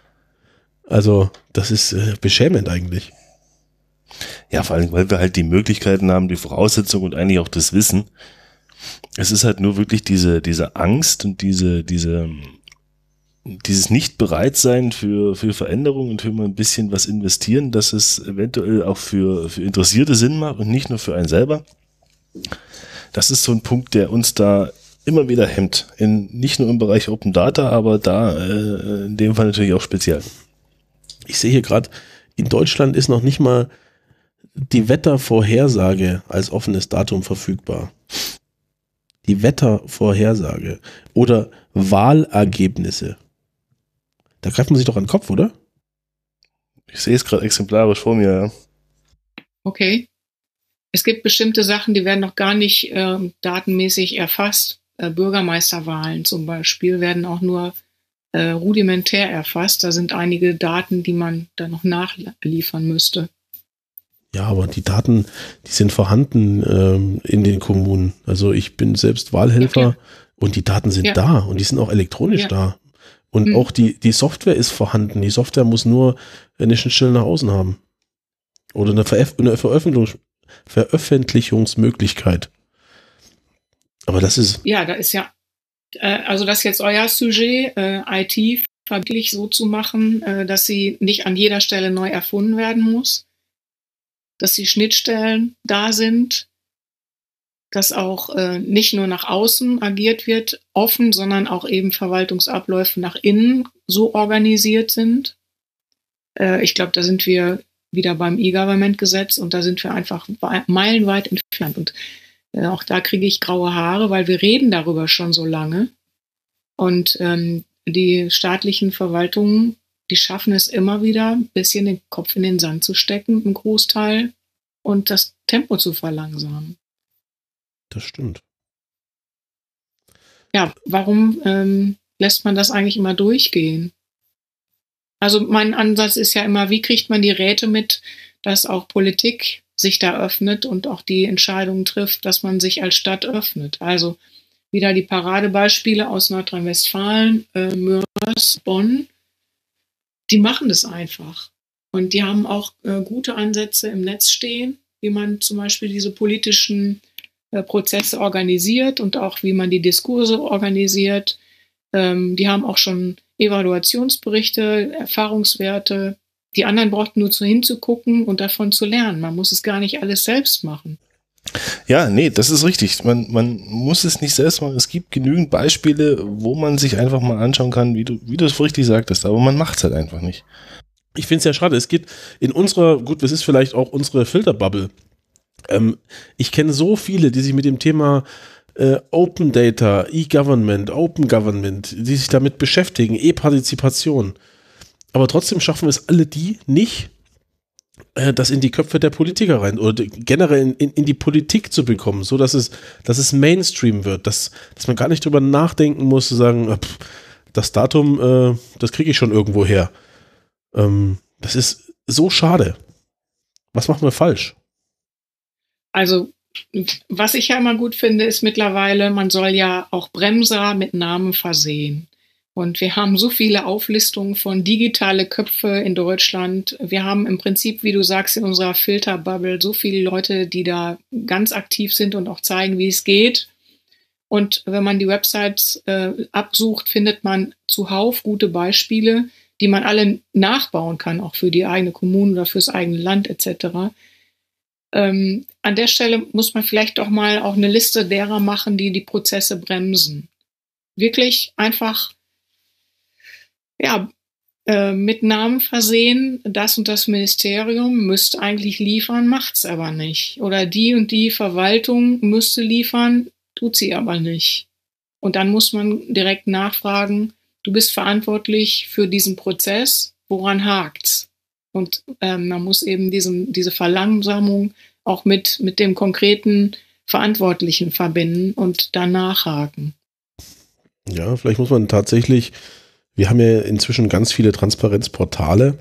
Also, das ist äh, beschämend eigentlich. Ja, vor allem, weil wir halt die Möglichkeiten haben, die Voraussetzungen und eigentlich auch das Wissen. Es ist halt nur wirklich diese, diese Angst und diese, diese, dieses Nicht-Bereitsein für, für Veränderungen und für mal ein bisschen was investieren, dass es eventuell auch für, für Interessierte Sinn macht und nicht nur für einen selber. Das ist so ein Punkt, der uns da immer wieder hemmt. In, nicht nur im Bereich Open Data, aber da äh, in dem Fall natürlich auch speziell. Ich sehe hier gerade, in Deutschland ist noch nicht mal die Wettervorhersage als offenes Datum verfügbar. Die Wettervorhersage oder Wahlergebnisse. Da greift man sich doch an den Kopf, oder? Ich sehe es gerade exemplarisch vor mir, ja. Okay. Es gibt bestimmte Sachen, die werden noch gar nicht äh, datenmäßig erfasst. Äh, Bürgermeisterwahlen zum Beispiel werden auch nur äh, rudimentär erfasst. Da sind einige Daten, die man da noch nachliefern müsste. Ja, aber die Daten, die sind vorhanden ähm, in den Kommunen. Also ich bin selbst Wahlhelfer ja, und die Daten sind ja. da und die sind auch elektronisch ja. da. Und mhm. auch die, die Software ist vorhanden. Die Software muss nur eine Schnittstelle nach außen haben. Oder eine, Veröf- eine Veröffentlichungs- Veröffentlichungsmöglichkeit. Aber das ist... Ja, da ist ja... Äh, also das ist jetzt euer Sujet, äh, I T verbindlich so zu machen, äh, dass sie nicht an jeder Stelle neu erfunden werden muss. Dass die Schnittstellen da sind. Dass auch äh, nicht nur nach außen agiert wird, offen, sondern auch eben Verwaltungsabläufe nach innen so organisiert sind. Äh, ich glaube, da sind wir wieder beim E-Government-Gesetz und da sind wir einfach meilenweit entfernt. Und äh, auch da kriege ich graue Haare, weil wir reden darüber schon so lange. Und ähm, die staatlichen Verwaltungen, die schaffen es immer wieder, ein bisschen den Kopf in den Sand zu stecken, im Großteil, und das Tempo zu verlangsamen. Das stimmt. Ja, warum ähm, lässt man das eigentlich immer durchgehen? Also mein Ansatz ist ja immer, wie kriegt man die Räte mit, dass auch Politik sich da öffnet und auch die Entscheidungen trifft, dass man sich als Stadt öffnet. Also wieder die Paradebeispiele aus Nordrhein-Westfalen, äh, Mörs, Bonn, die machen das einfach. Und die haben auch äh, gute Ansätze im Netz stehen, wie man zum Beispiel diese politischen äh, Prozesse organisiert und auch wie man die Diskurse organisiert. Ähm, die haben auch schon Evaluationsberichte, Erfahrungswerte. Die anderen brauchten nur zu hinzugucken und davon zu lernen. Man muss es gar nicht alles selbst machen. Ja, nee, das ist richtig. Man, man muss es nicht selbst machen. Es gibt genügend Beispiele, wo man sich einfach mal anschauen kann, wie du, wie du es richtig sagtest, aber man macht es halt einfach nicht. Ich finde es ja schade. Es geht in unserer, gut, das ist vielleicht auch unsere Filterbubble. Ähm, ich kenne so viele, die sich mit dem Thema äh, Open Data, E-Government, Open Government, die sich damit beschäftigen, E-Partizipation. Aber trotzdem schaffen es alle die nicht, äh, das in die Köpfe der Politiker rein oder generell in, in, in die Politik zu bekommen, so dass es, dass es Mainstream wird, dass, dass man gar nicht drüber nachdenken muss, zu sagen, äh, pff, das Datum, äh, das kriege ich schon irgendwo her. Ähm, das ist so schade. Was machen wir falsch? Also, was ich ja immer gut finde, ist mittlerweile, man soll ja auch Bremser mit Namen versehen. Und wir haben so viele Auflistungen von digitale Köpfe in Deutschland. Wir haben im Prinzip, wie du sagst, in unserer Filterbubble so viele Leute, die da ganz aktiv sind und auch zeigen, wie es geht. Und wenn man die Websites äh, absucht, findet man zuhauf gute Beispiele, die man alle nachbauen kann, auch für die eigene Kommune oder fürs eigene Land et cetera. Ähm, an der Stelle muss man vielleicht doch mal auch eine Liste derer machen, die die Prozesse bremsen. Wirklich einfach ja, äh, mit Namen versehen, das und das Ministerium müsste eigentlich liefern, macht's aber nicht. Oder die und die Verwaltung müsste liefern, tut sie aber nicht. Und dann muss man direkt nachfragen, du bist verantwortlich für diesen Prozess, woran hakt's? Und ähm, man muss eben diesen, diese Verlangsamung auch mit, mit dem konkreten Verantwortlichen verbinden und dann nachhaken. Ja, vielleicht muss man tatsächlich, wir haben ja inzwischen ganz viele Transparenzportale,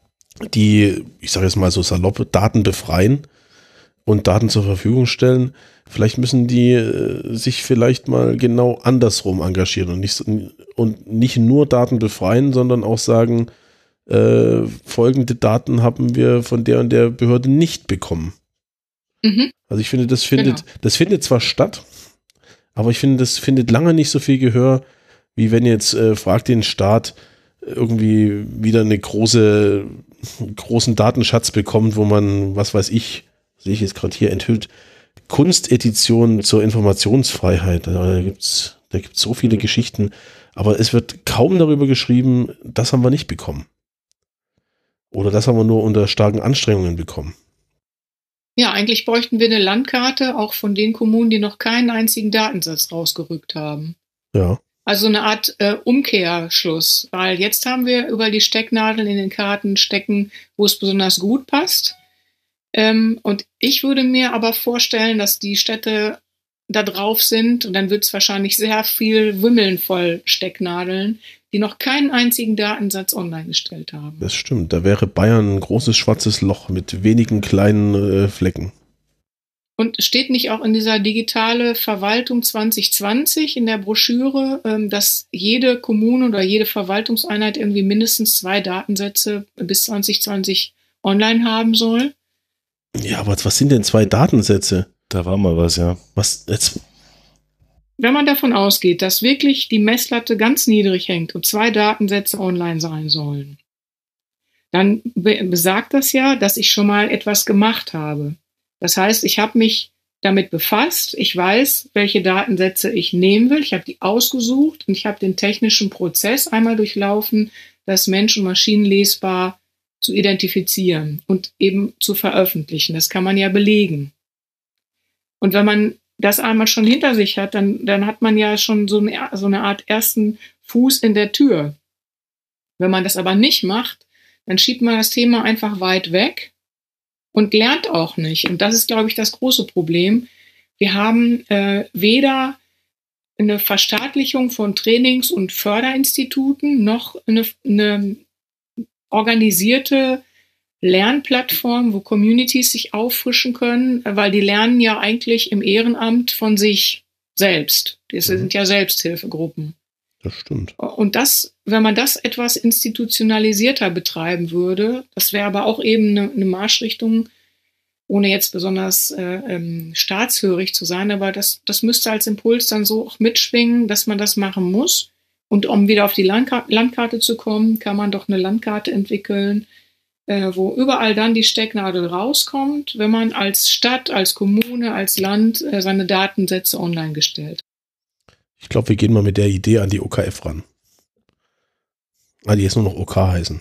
die, ich sage jetzt mal so salopp, Daten befreien und Daten zur Verfügung stellen. Vielleicht müssen die äh, sich vielleicht mal genau andersrum engagieren und nicht, und nicht nur Daten befreien, sondern auch sagen, äh, folgende Daten haben wir von der und der Behörde nicht bekommen. Mhm. Also ich finde, das findet, genau. das findet zwar statt, aber ich finde, das findet lange nicht so viel Gehör, wie wenn jetzt äh, fragt den Staat irgendwie wieder eine große, großen Datenschatz bekommt, wo man, was weiß ich, sehe ich jetzt gerade hier enthüllt, Kunstedition zur Informationsfreiheit. Da gibt's, da gibt's so viele Geschichten, aber es wird kaum darüber geschrieben, das haben wir nicht bekommen. Oder das haben wir nur unter starken Anstrengungen bekommen. Ja, eigentlich bräuchten wir eine Landkarte, auch von den Kommunen, die noch keinen einzigen Datensatz rausgerückt haben. Ja. Also eine Art äh, Umkehrschluss, weil jetzt haben wir über die Stecknadeln in den Karten stecken, wo es besonders gut passt. Ähm, und ich würde mir aber vorstellen, dass die Städte da drauf sind und dann wird es wahrscheinlich sehr viel wimmeln voll Stecknadeln, die noch keinen einzigen Datensatz online gestellt haben. Das stimmt, da wäre Bayern ein großes schwarzes Loch mit wenigen kleinen äh, Flecken. Und steht nicht auch in dieser digitale Verwaltung zwanzig zwanzig in der Broschüre, ähm, dass jede Kommune oder jede Verwaltungseinheit irgendwie mindestens zwei Datensätze bis zwanzig zwanzig online haben soll? Ja, aber was sind denn zwei Datensätze? Da war mal was, ja. Was jetzt? Wenn man davon ausgeht, dass wirklich die Messlatte ganz niedrig hängt und zwei Datensätze online sein sollen, dann be- besagt das ja, dass ich schon mal etwas gemacht habe. Das heißt, ich habe mich damit befasst, ich weiß, welche Datensätze ich nehmen will, ich habe die ausgesucht und ich habe den technischen Prozess einmal durchlaufen, das Mensch- und Maschinenlesbar zu identifizieren und eben zu veröffentlichen. Das kann man ja belegen. Und wenn man das einmal schon hinter sich hat, dann, dann hat man ja schon so eine, so eine Art ersten Fuß in der Tür. Wenn man das aber nicht macht, dann schiebt man das Thema einfach weit weg und lernt auch nicht. Und das ist, glaube ich, das große Problem. Wir haben äh, weder eine Verstaatlichung von Trainings- und Förderinstituten noch eine, eine organisierte Lernplattform, wo Communities sich auffrischen können, weil die lernen ja eigentlich im Ehrenamt von sich selbst. Das mhm. sind ja Selbsthilfegruppen. Das stimmt. Und das, wenn man das etwas institutionalisierter betreiben würde, das wäre aber auch eben eine, eine Marschrichtung, ohne jetzt besonders äh, ähm, staatshörig zu sein, aber das, das müsste als Impuls dann so auch mitschwingen, dass man das machen muss. Und um wieder auf die Landka- Landkarte zu kommen, kann man doch eine Landkarte entwickeln, äh, wo überall dann die Stecknadel rauskommt, wenn man als Stadt, als Kommune, als Land äh, seine Datensätze online gestellt. Ich glaube, wir gehen mal mit der Idee an die O K F ran. Ah, die jetzt nur noch O K heißen.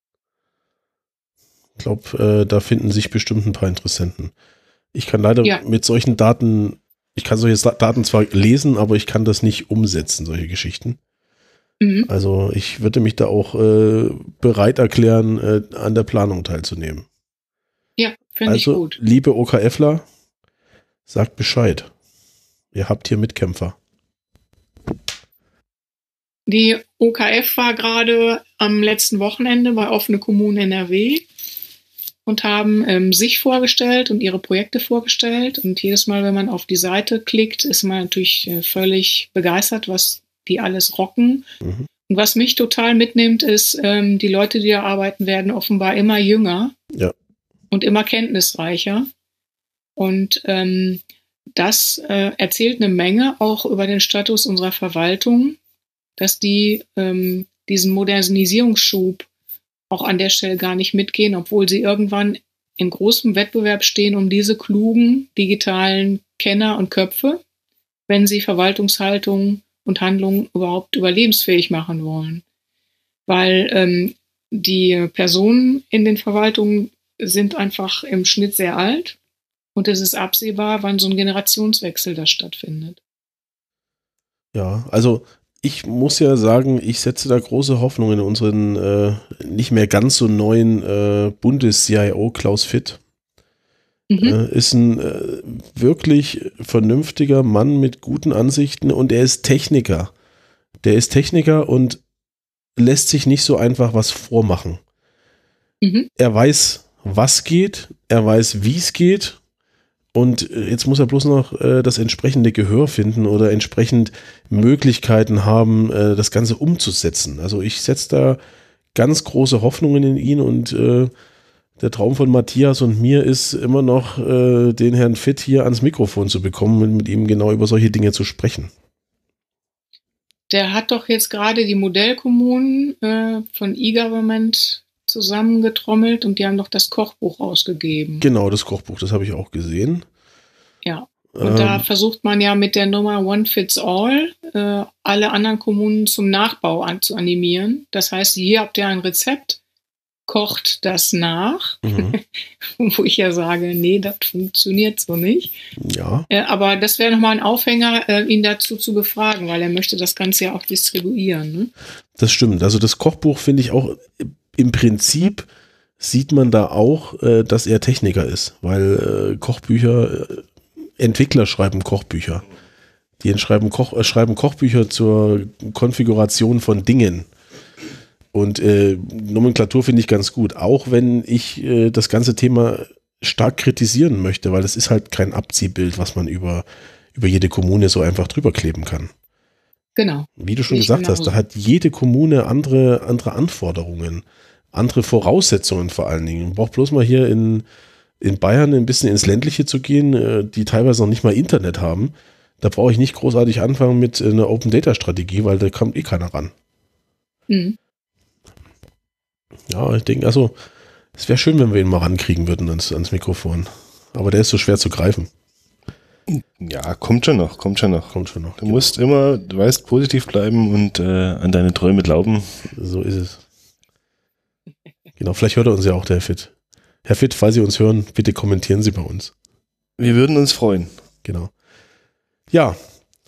Ich glaube, äh, da finden sich bestimmt ein paar Interessenten. Ich kann leider ja. mit solchen Daten, ich kann solche Daten zwar lesen, aber ich kann das nicht umsetzen, solche Geschichten. Mhm. Also ich würde mich da auch äh, bereit erklären, äh, an der Planung teilzunehmen. Ja, finde also, ich gut. Also, liebe OKFler, sagt Bescheid. Ihr habt hier Mitkämpfer. Die O K F war gerade am letzten Wochenende bei Offene Kommunen N R W und haben ähm, sich vorgestellt und ihre Projekte vorgestellt. Und jedes Mal, wenn man auf die Seite klickt, ist man natürlich äh, völlig begeistert, was die alles rocken. Mhm. Und was mich total mitnimmt, ist, ähm, die Leute, die da arbeiten, werden offenbar immer jünger ja. und immer kenntnisreicher. Und ähm, das äh, erzählt eine Menge auch über den Status unserer Verwaltung, dass die ähm, diesen Modernisierungsschub auch an der Stelle gar nicht mitgehen, obwohl sie irgendwann in großem Wettbewerb stehen um diese klugen digitalen Kenner und Köpfe, wenn sie Verwaltungshaltung und Handlungen überhaupt überlebensfähig machen wollen. Weil ähm, die Personen in den Verwaltungen sind einfach im Schnitt sehr alt und es ist absehbar, wann so ein Generationswechsel da stattfindet. Ja, also ich muss ja sagen, ich setze da große Hoffnung in unseren äh, nicht mehr ganz so neuen äh, Bundes-C I O Klaus Fitt. Mhm. Äh, ist ein äh, wirklich vernünftiger Mann mit guten Ansichten und er ist Techniker. Der ist Techniker und lässt sich nicht so einfach was vormachen. Mhm. Er weiß, was geht, er weiß, wie es geht und jetzt muss er bloß noch äh, das entsprechende Gehör finden oder entsprechend Möglichkeiten haben, äh, das Ganze umzusetzen. Also ich setze da ganz große Hoffnungen in ihn und äh, der Traum von Matthias und mir ist immer noch, äh, den Herrn Fitt hier ans Mikrofon zu bekommen und mit ihm genau über solche Dinge zu sprechen. Der hat doch jetzt gerade die Modellkommunen äh, von E-Government zusammengetrommelt und die haben doch das Kochbuch rausgegeben. Genau, das Kochbuch, das habe ich auch gesehen. Ja, und ähm, da versucht man ja mit der Nummer One Fits All äh, alle anderen Kommunen zum Nachbau an, zu animieren. Das heißt, hier habt ihr ein Rezept, kocht das nach, mhm. wo ich ja sage, nee, das funktioniert so nicht. Ja. Äh, aber das wäre nochmal ein Aufhänger, äh, ihn dazu zu befragen, weil er möchte das Ganze ja auch distribuieren. Ne? Das stimmt. Also das Kochbuch finde ich auch, im Prinzip sieht man da auch, äh, dass er Techniker ist, weil äh, Kochbücher, äh, Entwickler schreiben Kochbücher. Die schreiben, Koch, äh, schreiben Kochbücher zur Konfiguration von Dingen. Und äh, Nomenklatur finde ich ganz gut, auch wenn ich äh, das ganze Thema stark kritisieren möchte, weil das ist halt kein Abziehbild, was man über, über jede Kommune so einfach drüber kleben kann. Genau. Wie du schon gesagt hast, da hat jede Kommune andere, andere Anforderungen, andere Voraussetzungen vor allen Dingen. Man braucht bloß mal hier in, in Bayern ein bisschen ins Ländliche zu gehen, äh, die teilweise noch nicht mal Internet haben. Da brauche ich nicht großartig anfangen mit einer Open-Data-Strategie, weil da kommt eh keiner ran. Mhm. Ja, ich denke, also, es wäre schön, wenn wir ihn mal rankriegen würden ans, ans Mikrofon. Aber der ist so schwer zu greifen. Ja, kommt schon noch, kommt schon noch. Kommt schon noch. Du genau. musst immer, du weißt, positiv bleiben und äh, an deine Träume glauben. So ist es. Genau, vielleicht hört er uns ja auch, der Herr Fitt. Herr Fitt, falls Sie uns hören, bitte kommentieren Sie bei uns. Wir würden uns freuen. Genau. Ja,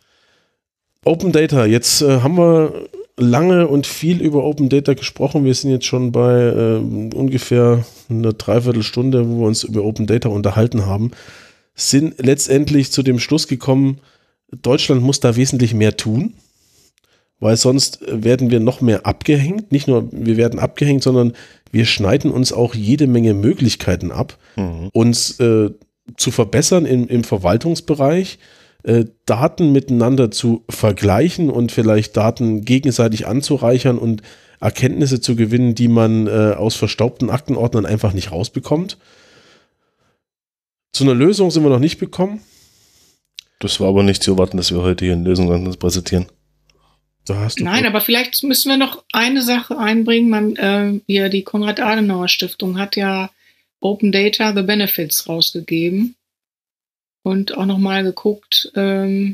Open Data. Jetzt äh, haben wir lange und viel über Open Data gesprochen. Wir sind jetzt schon bei äh, ungefähr einer Dreiviertelstunde, wo wir uns über Open Data unterhalten haben. Sind letztendlich zu dem Schluss gekommen, Deutschland muss da wesentlich mehr tun, weil sonst werden wir noch mehr abgehängt. Nicht nur wir werden abgehängt, sondern wir schneiden uns auch jede Menge Möglichkeiten ab, mhm. uns äh, zu verbessern im, im Verwaltungsbereich, äh, Daten miteinander zu vergleichen und vielleicht Daten gegenseitig anzureichern und Erkenntnisse zu gewinnen, die man äh, aus verstaubten Aktenordnern einfach nicht rausbekommt. Zu einer Lösung sind wir noch nicht gekommen. Das war aber nicht zu erwarten, dass wir heute hier eine Lösung präsentieren. Da hast du Nein, gut. Aber vielleicht müssen wir noch eine Sache einbringen. Man, äh, hier die Konrad-Adenauer-Stiftung hat ja Open Data The Benefits rausgegeben und auch nochmal geguckt, ähm,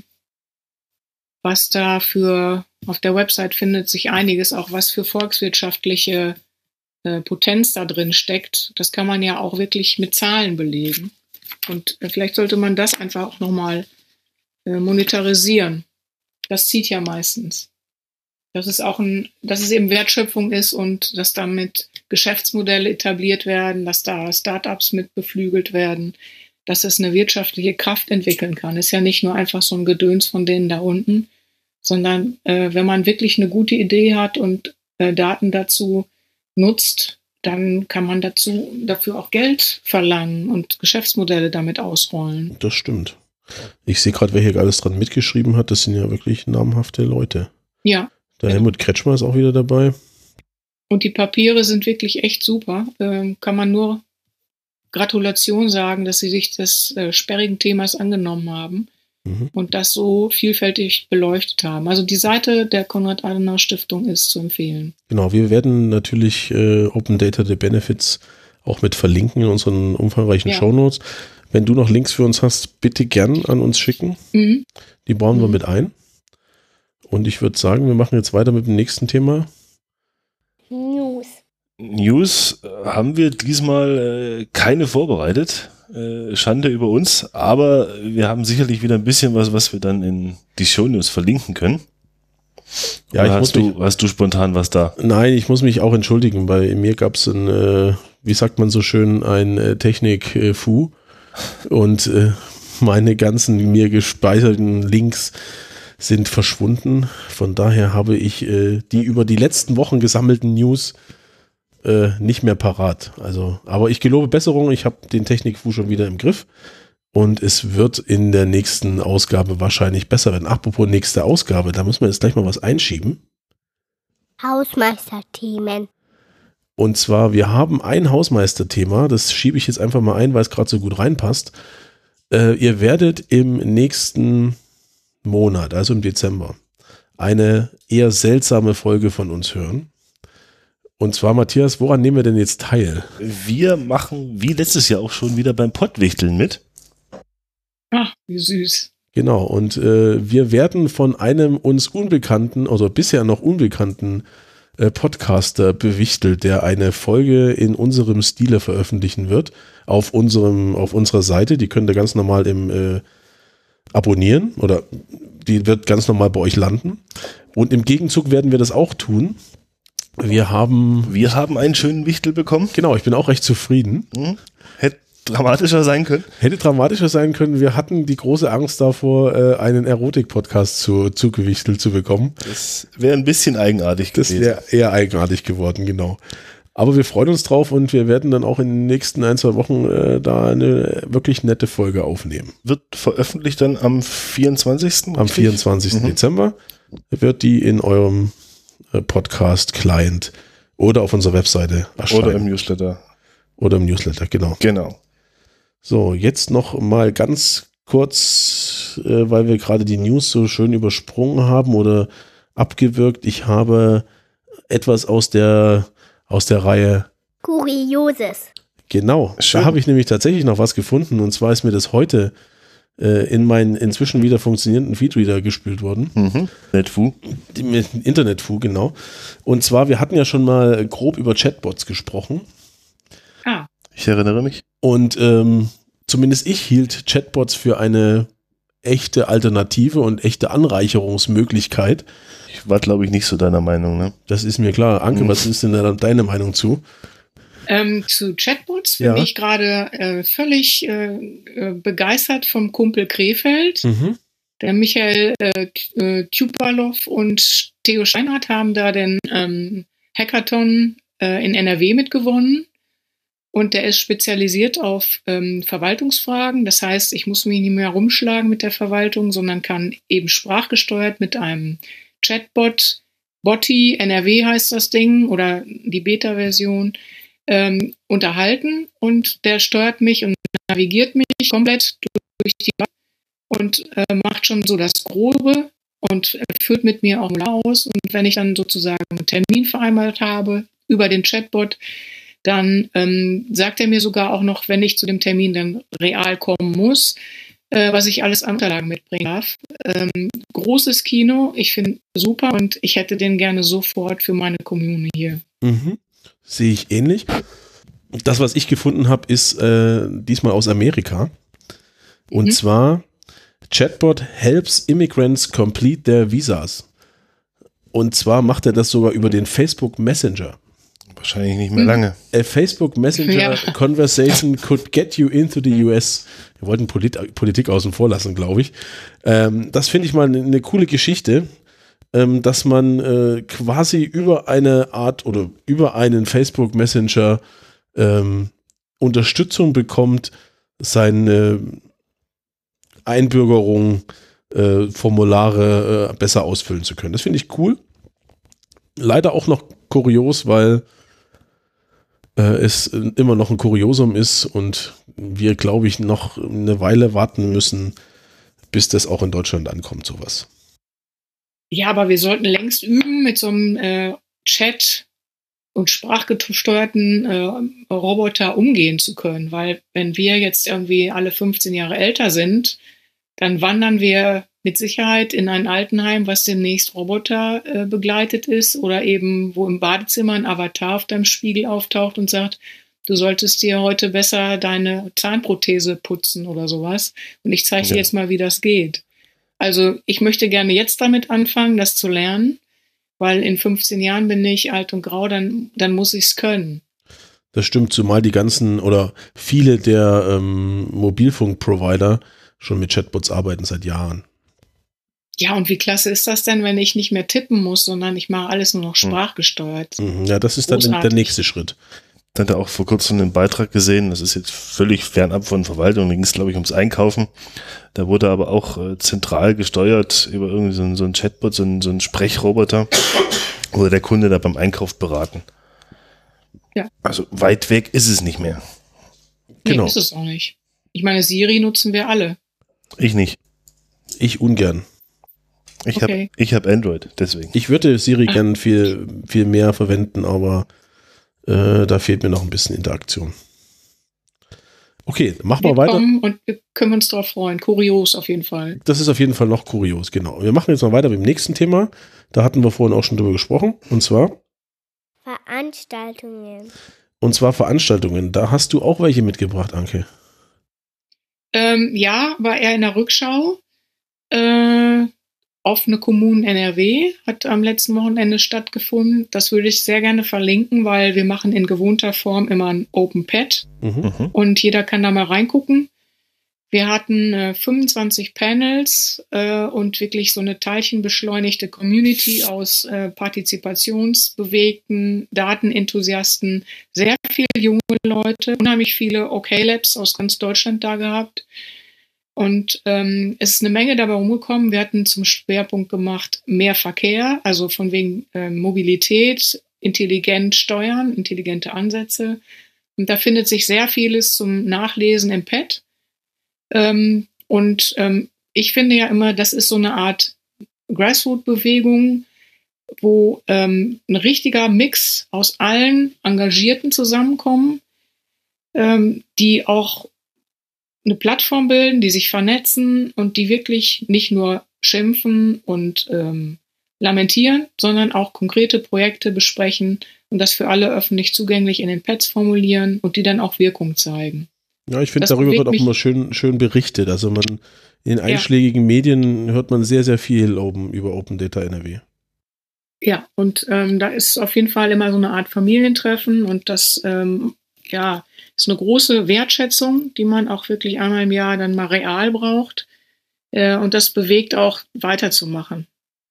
was da für, auf der Website findet sich einiges, auch was für volkswirtschaftliche äh, Potenz da drin steckt. Das kann man ja auch wirklich mit Zahlen belegen. Und äh, vielleicht sollte man das einfach auch nochmal äh, monetarisieren. Das zieht ja meistens. Dass es auch ein, dass es eben Wertschöpfung ist und dass damit Geschäftsmodelle etabliert werden, dass da Startups mit beflügelt werden, dass es eine wirtschaftliche Kraft entwickeln kann. Ist ja nicht nur einfach so ein Gedöns von denen da unten, sondern äh, wenn man wirklich eine gute Idee hat und äh, Daten dazu nutzt, dann kann man dazu dafür auch Geld verlangen und Geschäftsmodelle damit ausrollen. Das stimmt. Ich sehe gerade, wer hier alles dran mitgeschrieben hat. Das sind ja wirklich namhafte Leute. Ja. Der Helmut Kretschmer ist auch wieder dabei. Und die Papiere sind wirklich echt super. Ähm, kann man nur Gratulation sagen, dass sie sich des äh, sperrigen Themas angenommen haben mhm. und das so vielfältig beleuchtet haben. Also die Seite der Konrad-Adenauer-Stiftung ist zu empfehlen. Genau, wir werden natürlich äh, Open Data The Benefits auch mit verlinken in unseren umfangreichen ja. Shownotes. Wenn du noch Links für uns hast, bitte gern an uns schicken. Mhm. Die bauen mhm. wir mit ein. Und ich würde sagen, wir machen jetzt weiter mit dem nächsten Thema. News. News haben wir diesmal äh, keine vorbereitet. Äh, Schande über uns. Aber wir haben sicherlich wieder ein bisschen was, was wir dann in die Shownews verlinken können. Ja, Oder ich hast, muss du, mich, hast du spontan was da? Nein, ich muss mich auch entschuldigen. Bei mir gab es ein, äh, wie sagt man so schön, ein äh, Technik-Fu. Und äh, meine ganzen mir gespeicherten Links sind verschwunden. Von daher habe ich äh, die über die letzten Wochen gesammelten News äh, nicht mehr parat. Also, aber ich gelobe Besserung. Ich habe den Technik-Fu schon wieder im Griff. Und es wird in der nächsten Ausgabe wahrscheinlich besser werden. Apropos nächste Ausgabe, da müssen wir jetzt gleich mal was einschieben. Hausmeisterthemen. Und zwar, wir haben ein Hausmeisterthema. Das schiebe ich jetzt einfach mal ein, weil es gerade so gut reinpasst. Äh, ihr werdet im nächsten Monat, also im Dezember, eine eher seltsame Folge von uns hören. Und zwar, Matthias, woran nehmen wir denn jetzt teil? Wir machen, wie letztes Jahr auch schon, wieder beim Pottwichteln mit. Ach, wie süß. Genau, und äh, wir werden von einem uns unbekannten, also bisher noch unbekannten äh, Podcaster bewichtelt, der eine Folge in unserem Stile veröffentlichen wird, auf unserem, auf unserer Seite. Die könnt ihr ganz normal im äh, abonnieren oder die wird ganz normal bei euch landen. Und im Gegenzug werden wir das auch tun. Wir haben... Wir haben einen schönen Wichtel bekommen. Genau, ich bin auch recht zufrieden. Mhm. Hätte dramatischer sein können. Hätte dramatischer sein können. Wir hatten die große Angst davor, einen Erotik-Podcast zu, zugewichtelt zu bekommen. Das wäre ein bisschen eigenartig gewesen. Das wäre eher eigenartig geworden, genau. Aber wir freuen uns drauf und wir werden dann auch in den nächsten ein, zwei Wochen äh, da eine wirklich nette Folge aufnehmen. Wird veröffentlicht dann am vierundzwanzigsten Am vierundzwanzigsten Mhm. Dezember wird die in eurem äh, Podcast-Client oder auf unserer Webseite erscheinen. Oder im Newsletter. Oder im Newsletter, genau. Genau. So, jetzt noch mal ganz kurz, äh, weil wir gerade die News so schön übersprungen haben oder abgewürgt. Ich habe etwas aus der aus der Reihe Kurioses. Genau, schön. Da habe ich nämlich tatsächlich noch was gefunden und zwar ist mir das heute äh, in meinen inzwischen wieder funktionierenden Feedreader gespült worden. Mhm. Internetfu. Internetfu, genau. Und zwar, wir hatten ja schon mal grob über Chatbots gesprochen. Ah. Ich erinnere mich. Und ähm, zumindest ich hielt Chatbots für eine echte Alternative und echte Anreicherungsmöglichkeit. Ich war, glaube ich, nicht so deiner Meinung, ne? Das ist mir klar. Anke, mhm. was ist denn da deine Meinung zu? Ähm, zu Chatbots bin ja. ich gerade äh, völlig äh, begeistert vom Kumpel Krefeld. Mhm. Der Michael äh, äh, Tupalov und Theo Scheinhardt haben da den ähm, Hackathon äh, in N R W mitgewonnen. Und der ist spezialisiert auf ähm, Verwaltungsfragen. Das heißt, ich muss mich nicht mehr rumschlagen mit der Verwaltung, sondern kann eben sprachgesteuert mit einem Chatbot, Botti, N R W heißt das Ding, oder die Beta-Version, ähm, unterhalten. Und der steuert mich und navigiert mich komplett durch die Welt und äh, macht schon so das Grobe und äh, führt mit mir auch aus. Und wenn ich dann sozusagen einen Termin vereinbart habe über den Chatbot, dann ähm, sagt er mir sogar auch noch, wenn ich zu dem Termin dann real kommen muss, äh, was ich alles an Unterlagen mitbringen darf. Ähm, großes Kino, ich finde super und ich hätte den gerne sofort für meine Kommune hier. Mhm. Sehe ich ähnlich. Das, was ich gefunden habe, ist äh, diesmal aus Amerika. Und mhm. zwar Chatbot helps immigrants complete their visas. Und zwar macht er das sogar über den Facebook Messenger. Wahrscheinlich nicht mehr lange. A Facebook Messenger ja. Conversation could get you into the U S. Wir wollten Polit- Politik außen vor lassen, glaube ich. Ähm, das finde ich mal eine ne coole Geschichte, ähm, dass man äh, quasi über eine Art oder über einen Facebook Messenger ähm, Unterstützung bekommt, seine Einbürgerung, äh, Formulare äh, besser ausfüllen zu können. Das finde ich cool. Leider auch noch kurios, weil äh, es immer noch ein Kuriosum ist und wir, glaube ich, noch eine Weile warten müssen, bis das auch in Deutschland ankommt, sowas. Ja, aber wir sollten längst üben, mit so einem äh, Chat und sprachgesteuerten äh, Roboter umgehen zu können, weil wenn wir jetzt irgendwie alle fünfzehn Jahre älter sind, dann wandern wir mit Sicherheit in ein Altenheim, was demnächst Roboter äh, begleitet ist oder eben, wo im Badezimmer ein Avatar auf deinem Spiegel auftaucht und sagt, du solltest dir heute besser deine Zahnprothese putzen oder sowas. Und ich zeige dir ja. jetzt mal, wie das geht. Also ich möchte gerne jetzt damit anfangen, das zu lernen, weil in fünfzehn Jahren bin ich alt und grau, dann, dann muss ich es können. Das stimmt, zumal die ganzen oder viele der ähm, Mobilfunkprovider schon mit Chatbots arbeiten seit Jahren. Ja, und wie klasse ist das denn, wenn ich nicht mehr tippen muss, sondern ich mache alles nur noch sprachgesteuert? Ja, das ist Großartig. Dann der nächste Schritt. Ich hatte auch vor kurzem einen Beitrag gesehen, das ist jetzt völlig fernab von Verwaltung, da ging es, glaube ich, ums Einkaufen. Da wurde aber auch äh, zentral gesteuert über irgendwie so, so ein Chatbot, so ein, so ein Sprechroboter, oder der Kunde da beim Einkauf beraten. Ja. Also weit weg ist es nicht mehr. Nee, genau. Ist es auch nicht. Ich meine, Siri nutzen wir alle. Ich nicht. Ich ungern. Ich okay. habe ich hab Android, deswegen. Ich würde Siri ah. gern viel, viel mehr verwenden, aber äh, da fehlt mir noch ein bisschen Interaktion. Okay, machen wir, wir weiter. Und wir können uns darauf freuen. Kurios auf jeden Fall. Das ist auf jeden Fall noch kurios, genau. Wir machen jetzt mal weiter mit dem nächsten Thema. Da hatten wir vorhin auch schon drüber gesprochen. Und zwar Veranstaltungen. Und zwar Veranstaltungen. Da hast du auch welche mitgebracht, Anke. Ähm, ja, war eher in der Rückschau. Äh, offene Kommunen N R W hat am letzten Wochenende stattgefunden. Das würde ich sehr gerne verlinken, weil wir machen in gewohnter Form immer ein Open Pad mhm. und jeder kann da mal reingucken. Wir hatten äh, fünfundzwanzig Panels äh, und wirklich so eine teilchenbeschleunigte Community aus äh, partizipationsbewegten Datenenthusiasten, sehr viele junge Leute, unheimlich viele OK-Labs aus ganz Deutschland da gehabt. Und ähm, es ist eine Menge dabei rumgekommen. Wir hatten zum Schwerpunkt gemacht mehr Verkehr, also von wegen äh, Mobilität, intelligent steuern, intelligente Ansätze. Und da findet sich sehr vieles zum Nachlesen im Pad. Ähm, und ähm, ich finde ja immer, das ist so eine Art Grassroot-Bewegung, wo ähm, ein richtiger Mix aus allen Engagierten zusammenkommen, ähm, die auch eine Plattform bilden, die sich vernetzen und die wirklich nicht nur schimpfen und ähm, lamentieren, sondern auch konkrete Projekte besprechen und das für alle öffentlich zugänglich in den Pads formulieren und die dann auch Wirkung zeigen. Ja, ich finde, darüber wird auch immer schön, schön berichtet. Also man in den einschlägigen ja. Medien hört man sehr, sehr viel oben über Open Data N R W. Ja, und ähm, da ist auf jeden Fall immer so eine Art Familientreffen und das ähm, ja, ist eine große Wertschätzung, die man auch wirklich einmal im Jahr dann mal real braucht. Äh, und das bewegt auch weiterzumachen.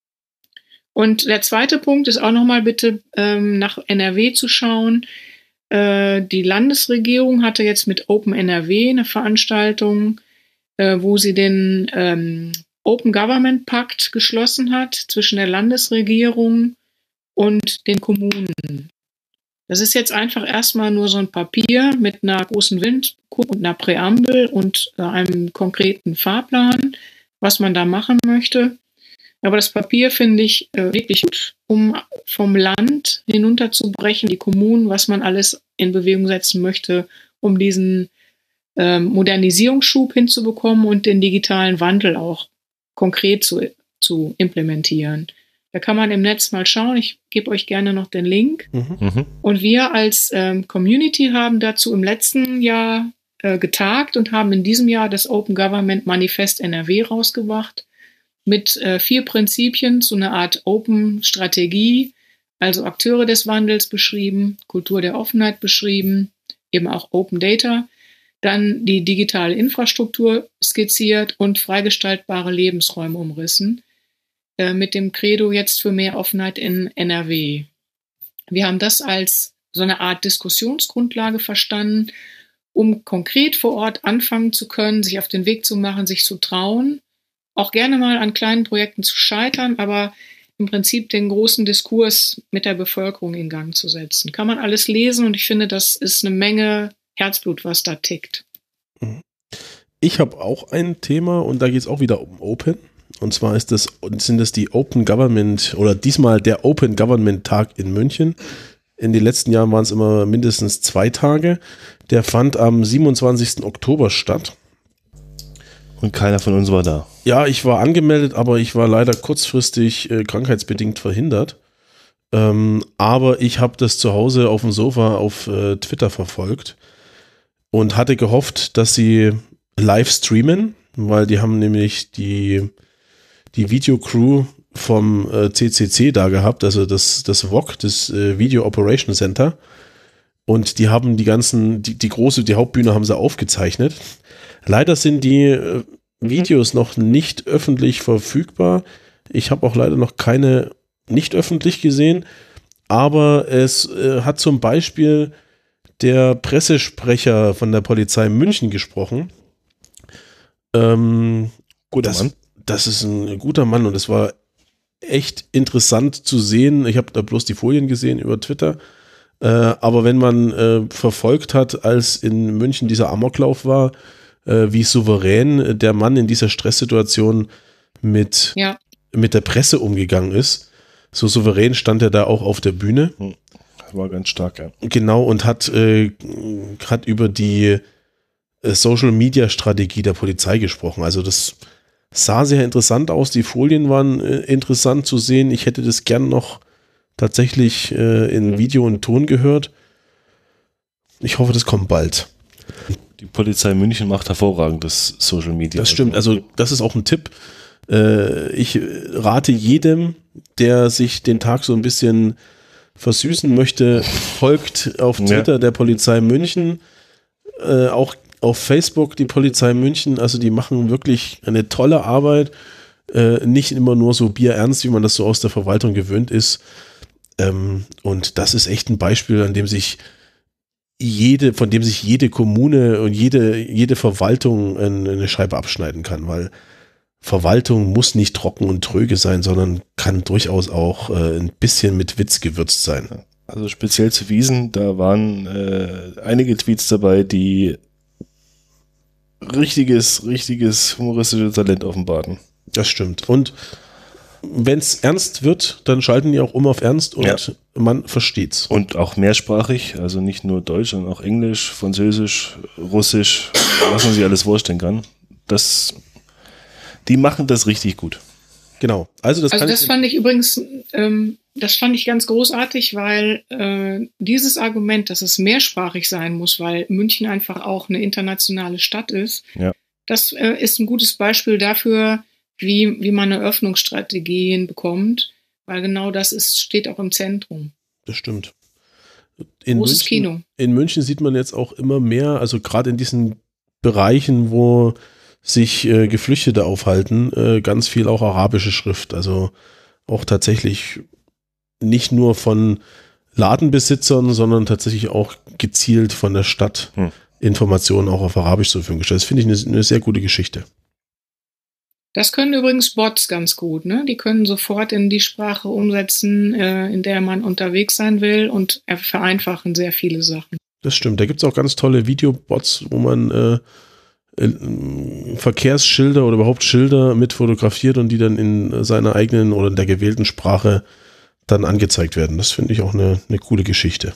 Und der zweite Punkt ist auch nochmal bitte ähm, nach N R W zu schauen. Die Landesregierung hatte jetzt mit Open N R W eine Veranstaltung, äh, wo sie den ähm, Open Government Pakt geschlossen hat zwischen der Landesregierung und den Kommunen. Das ist jetzt einfach erstmal nur so ein Papier mit einer großen Windkurve und einer Präambel und einem konkreten Fahrplan, was man da machen möchte. Aber das Papier finde ich äh, wirklich gut, um vom Land hinunterzubrechen, die Kommunen, was man alles in Bewegung setzen möchte, um diesen äh, Modernisierungsschub hinzubekommen und den digitalen Wandel auch konkret zu, zu implementieren. Da kann man im Netz mal schauen. Ich gebe euch gerne noch den Link. Mhm. Und wir als ähm, Community haben dazu im letzten Jahr äh, getagt und haben in diesem Jahr das Open Government Manifest N R W rausgebracht mit äh, vier Prinzipien zu einer Art Open-Strategie, also Akteure des Wandels beschrieben, Kultur der Offenheit beschrieben, eben auch Open Data, dann die digitale Infrastruktur skizziert und freigestaltbare Lebensräume umrissen, mit dem Credo jetzt für mehr Offenheit in N R W. Wir haben das als so eine Art Diskussionsgrundlage verstanden, um konkret vor Ort anfangen zu können, sich auf den Weg zu machen, sich zu trauen, auch gerne mal an kleinen Projekten zu scheitern, aber im Prinzip den großen Diskurs mit der Bevölkerung in Gang zu setzen. Kann man alles lesen und ich finde, das ist eine Menge Herzblut, was da tickt. Ich habe auch ein Thema und da geht es auch wieder um Open. Und zwar ist das, sind das die Open Government oder diesmal der Open Government Tag in München. In den letzten Jahren waren es immer mindestens zwei Tage. Der fand am siebenundzwanzigsten Oktober statt. Und keiner von uns war da. Ja, ich war angemeldet, aber ich war leider kurzfristig äh, krankheitsbedingt verhindert. Ähm, aber ich habe das zu Hause auf dem Sofa auf äh, Twitter verfolgt und hatte gehofft, dass sie live streamen, weil die haben nämlich die die Videocrew vom äh, C C C da gehabt, also das, das V O C, das äh, Video Operation Center. Und die haben die ganzen, die, die große, die Hauptbühne haben sie aufgezeichnet. Leider sind die äh, Videos noch nicht öffentlich verfügbar. Ich habe auch leider noch keine nicht öffentlich gesehen. Aber es äh, hat zum Beispiel der Pressesprecher von der Polizei München gesprochen. Ähm, Guter das, Mann. Das ist ein guter Mann und es war echt interessant zu sehen. Ich habe da bloß die Folien gesehen über Twitter. Äh, aber wenn man äh, verfolgt hat, als in München dieser Amoklauf war, äh, wie souverän der Mann in dieser Stresssituation mit, ja. mit der Presse umgegangen ist, so souverän stand er da auch auf der Bühne. Das war ganz stark, ja. Genau, und hat, äh, hat über die äh, Social-Media-Strategie der Polizei gesprochen. Also das sah sehr interessant aus, die Folien waren äh, interessant zu sehen. Ich hätte das gern noch tatsächlich äh, in Video und Ton gehört. Ich hoffe, das kommt bald. Die Polizei München macht hervorragendes Social Media. Das stimmt, also das ist auch ein Tipp. Äh, ich rate jedem, der sich den Tag so ein bisschen versüßen möchte, folgt auf Twitter ja. der Polizei München, äh, auch auf Facebook die Polizei München, also die machen wirklich eine tolle Arbeit, äh, nicht immer nur so bierernst, wie man das so aus der Verwaltung gewöhnt ist. Ähm, und das ist echt ein Beispiel, an dem sich jede, von dem sich jede Kommune und jede, jede Verwaltung eine Scheibe abschneiden kann, weil Verwaltung muss nicht trocken und tröge sein, sondern kann durchaus auch äh, ein bisschen mit Witz gewürzt sein. Also speziell zu Wiesn, da waren äh, einige Tweets dabei, die richtiges, richtiges humoristisches Talent offenbarten. Das stimmt. Und wenn es ernst wird, dann schalten die auch um auf Ernst und ja. man versteht's. Und auch mehrsprachig, also nicht nur Deutsch, sondern auch Englisch, Französisch, Russisch, was man sich alles vorstellen kann. Das, die machen das richtig gut. Genau. Also das, also kann das ich fand ich übrigens, ähm, das fand ich ganz großartig, weil äh, dieses Argument, dass es mehrsprachig sein muss, weil München einfach auch eine internationale Stadt ist, ja. das äh, ist ein gutes Beispiel dafür, wie, wie man eine Öffnungsstrategie hinbekommt, weil genau das ist, steht auch im Zentrum. Das stimmt. In Großes München, Kino. In München sieht man jetzt auch immer mehr, also gerade in diesen Bereichen, wo sich äh, Geflüchtete aufhalten, äh, ganz viel auch arabische Schrift, also auch tatsächlich nicht nur von Ladenbesitzern, sondern tatsächlich auch gezielt von der Stadt hm. Informationen auch auf Arabisch zur Verfügung gestellt. Das finde ich eine, eine sehr gute Geschichte. Das können übrigens Bots ganz gut, ne? Die können sofort in die Sprache umsetzen, äh, in der man unterwegs sein will und vereinfachen sehr viele Sachen. Das stimmt. Da gibt es auch ganz tolle Videobots, wo man äh, äh, Verkehrsschilder oder überhaupt Schilder mit fotografiert und die dann in seiner eigenen oder in der gewählten Sprache dann angezeigt werden. Das finde ich auch eine, eine coole Geschichte.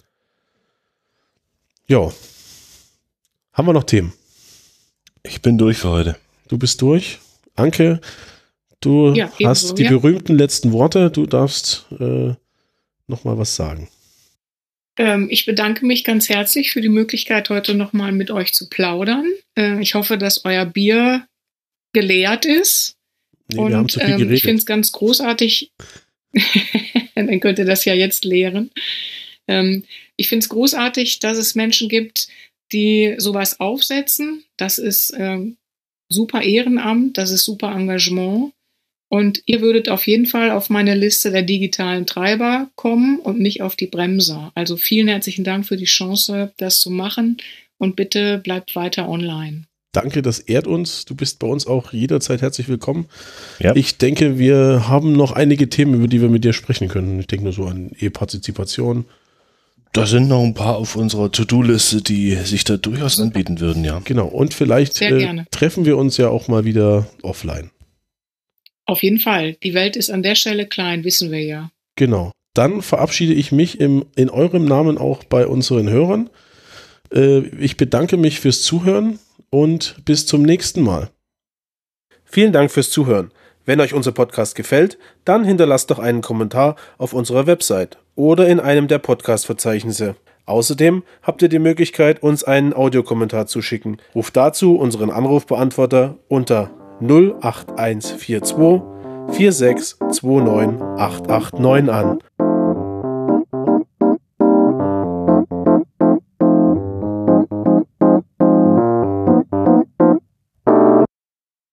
Ja. Haben wir noch Themen? Ich bin durch für heute. Du bist durch? Anke, du ja, hast ebenso, die ja. berühmten letzten Worte. Du darfst äh, noch mal was sagen. Ähm, ich bedanke mich ganz herzlich für die Möglichkeit, heute noch mal mit euch zu plaudern. Äh, ich hoffe, dass euer Bier geleert ist. Nee, und wir haben zu viel geredet. Ähm, ich finde es ganz großartig. Dann könnt ihr das ja jetzt leeren. Ähm, ich finde es großartig, dass es Menschen gibt, die sowas aufsetzen. Das ist ähm, super Ehrenamt, das ist super Engagement und ihr würdet auf jeden Fall auf meine Liste der digitalen Treiber kommen und nicht auf die Bremser. Also vielen herzlichen Dank für die Chance, das zu machen und bitte bleibt weiter online. Danke, das ehrt uns. Du bist bei uns auch jederzeit herzlich willkommen. Ja. Ich denke, wir haben noch einige Themen, über die wir mit dir sprechen können. Ich denke nur so an E-Partizipation. Da sind noch ein paar auf unserer To-Do-Liste, die sich da durchaus anbieten würden, ja. Genau, und vielleicht äh, treffen wir uns ja auch mal wieder offline. Auf jeden Fall. Die Welt ist an der Stelle klein, wissen wir ja. Genau. Dann verabschiede ich mich im, in eurem Namen auch bei unseren Hörern. Äh, ich bedanke mich fürs Zuhören und bis zum nächsten Mal. Vielen Dank fürs Zuhören. Wenn euch unser Podcast gefällt, dann hinterlasst doch einen Kommentar auf unserer Website oder in einem der Podcast-Verzeichnisse. Außerdem habt ihr die Möglichkeit, uns einen Audiokommentar zu schicken. Ruft dazu unseren Anrufbeantworter unter null acht eins vier zwei vier sechs zwei neun acht acht neun an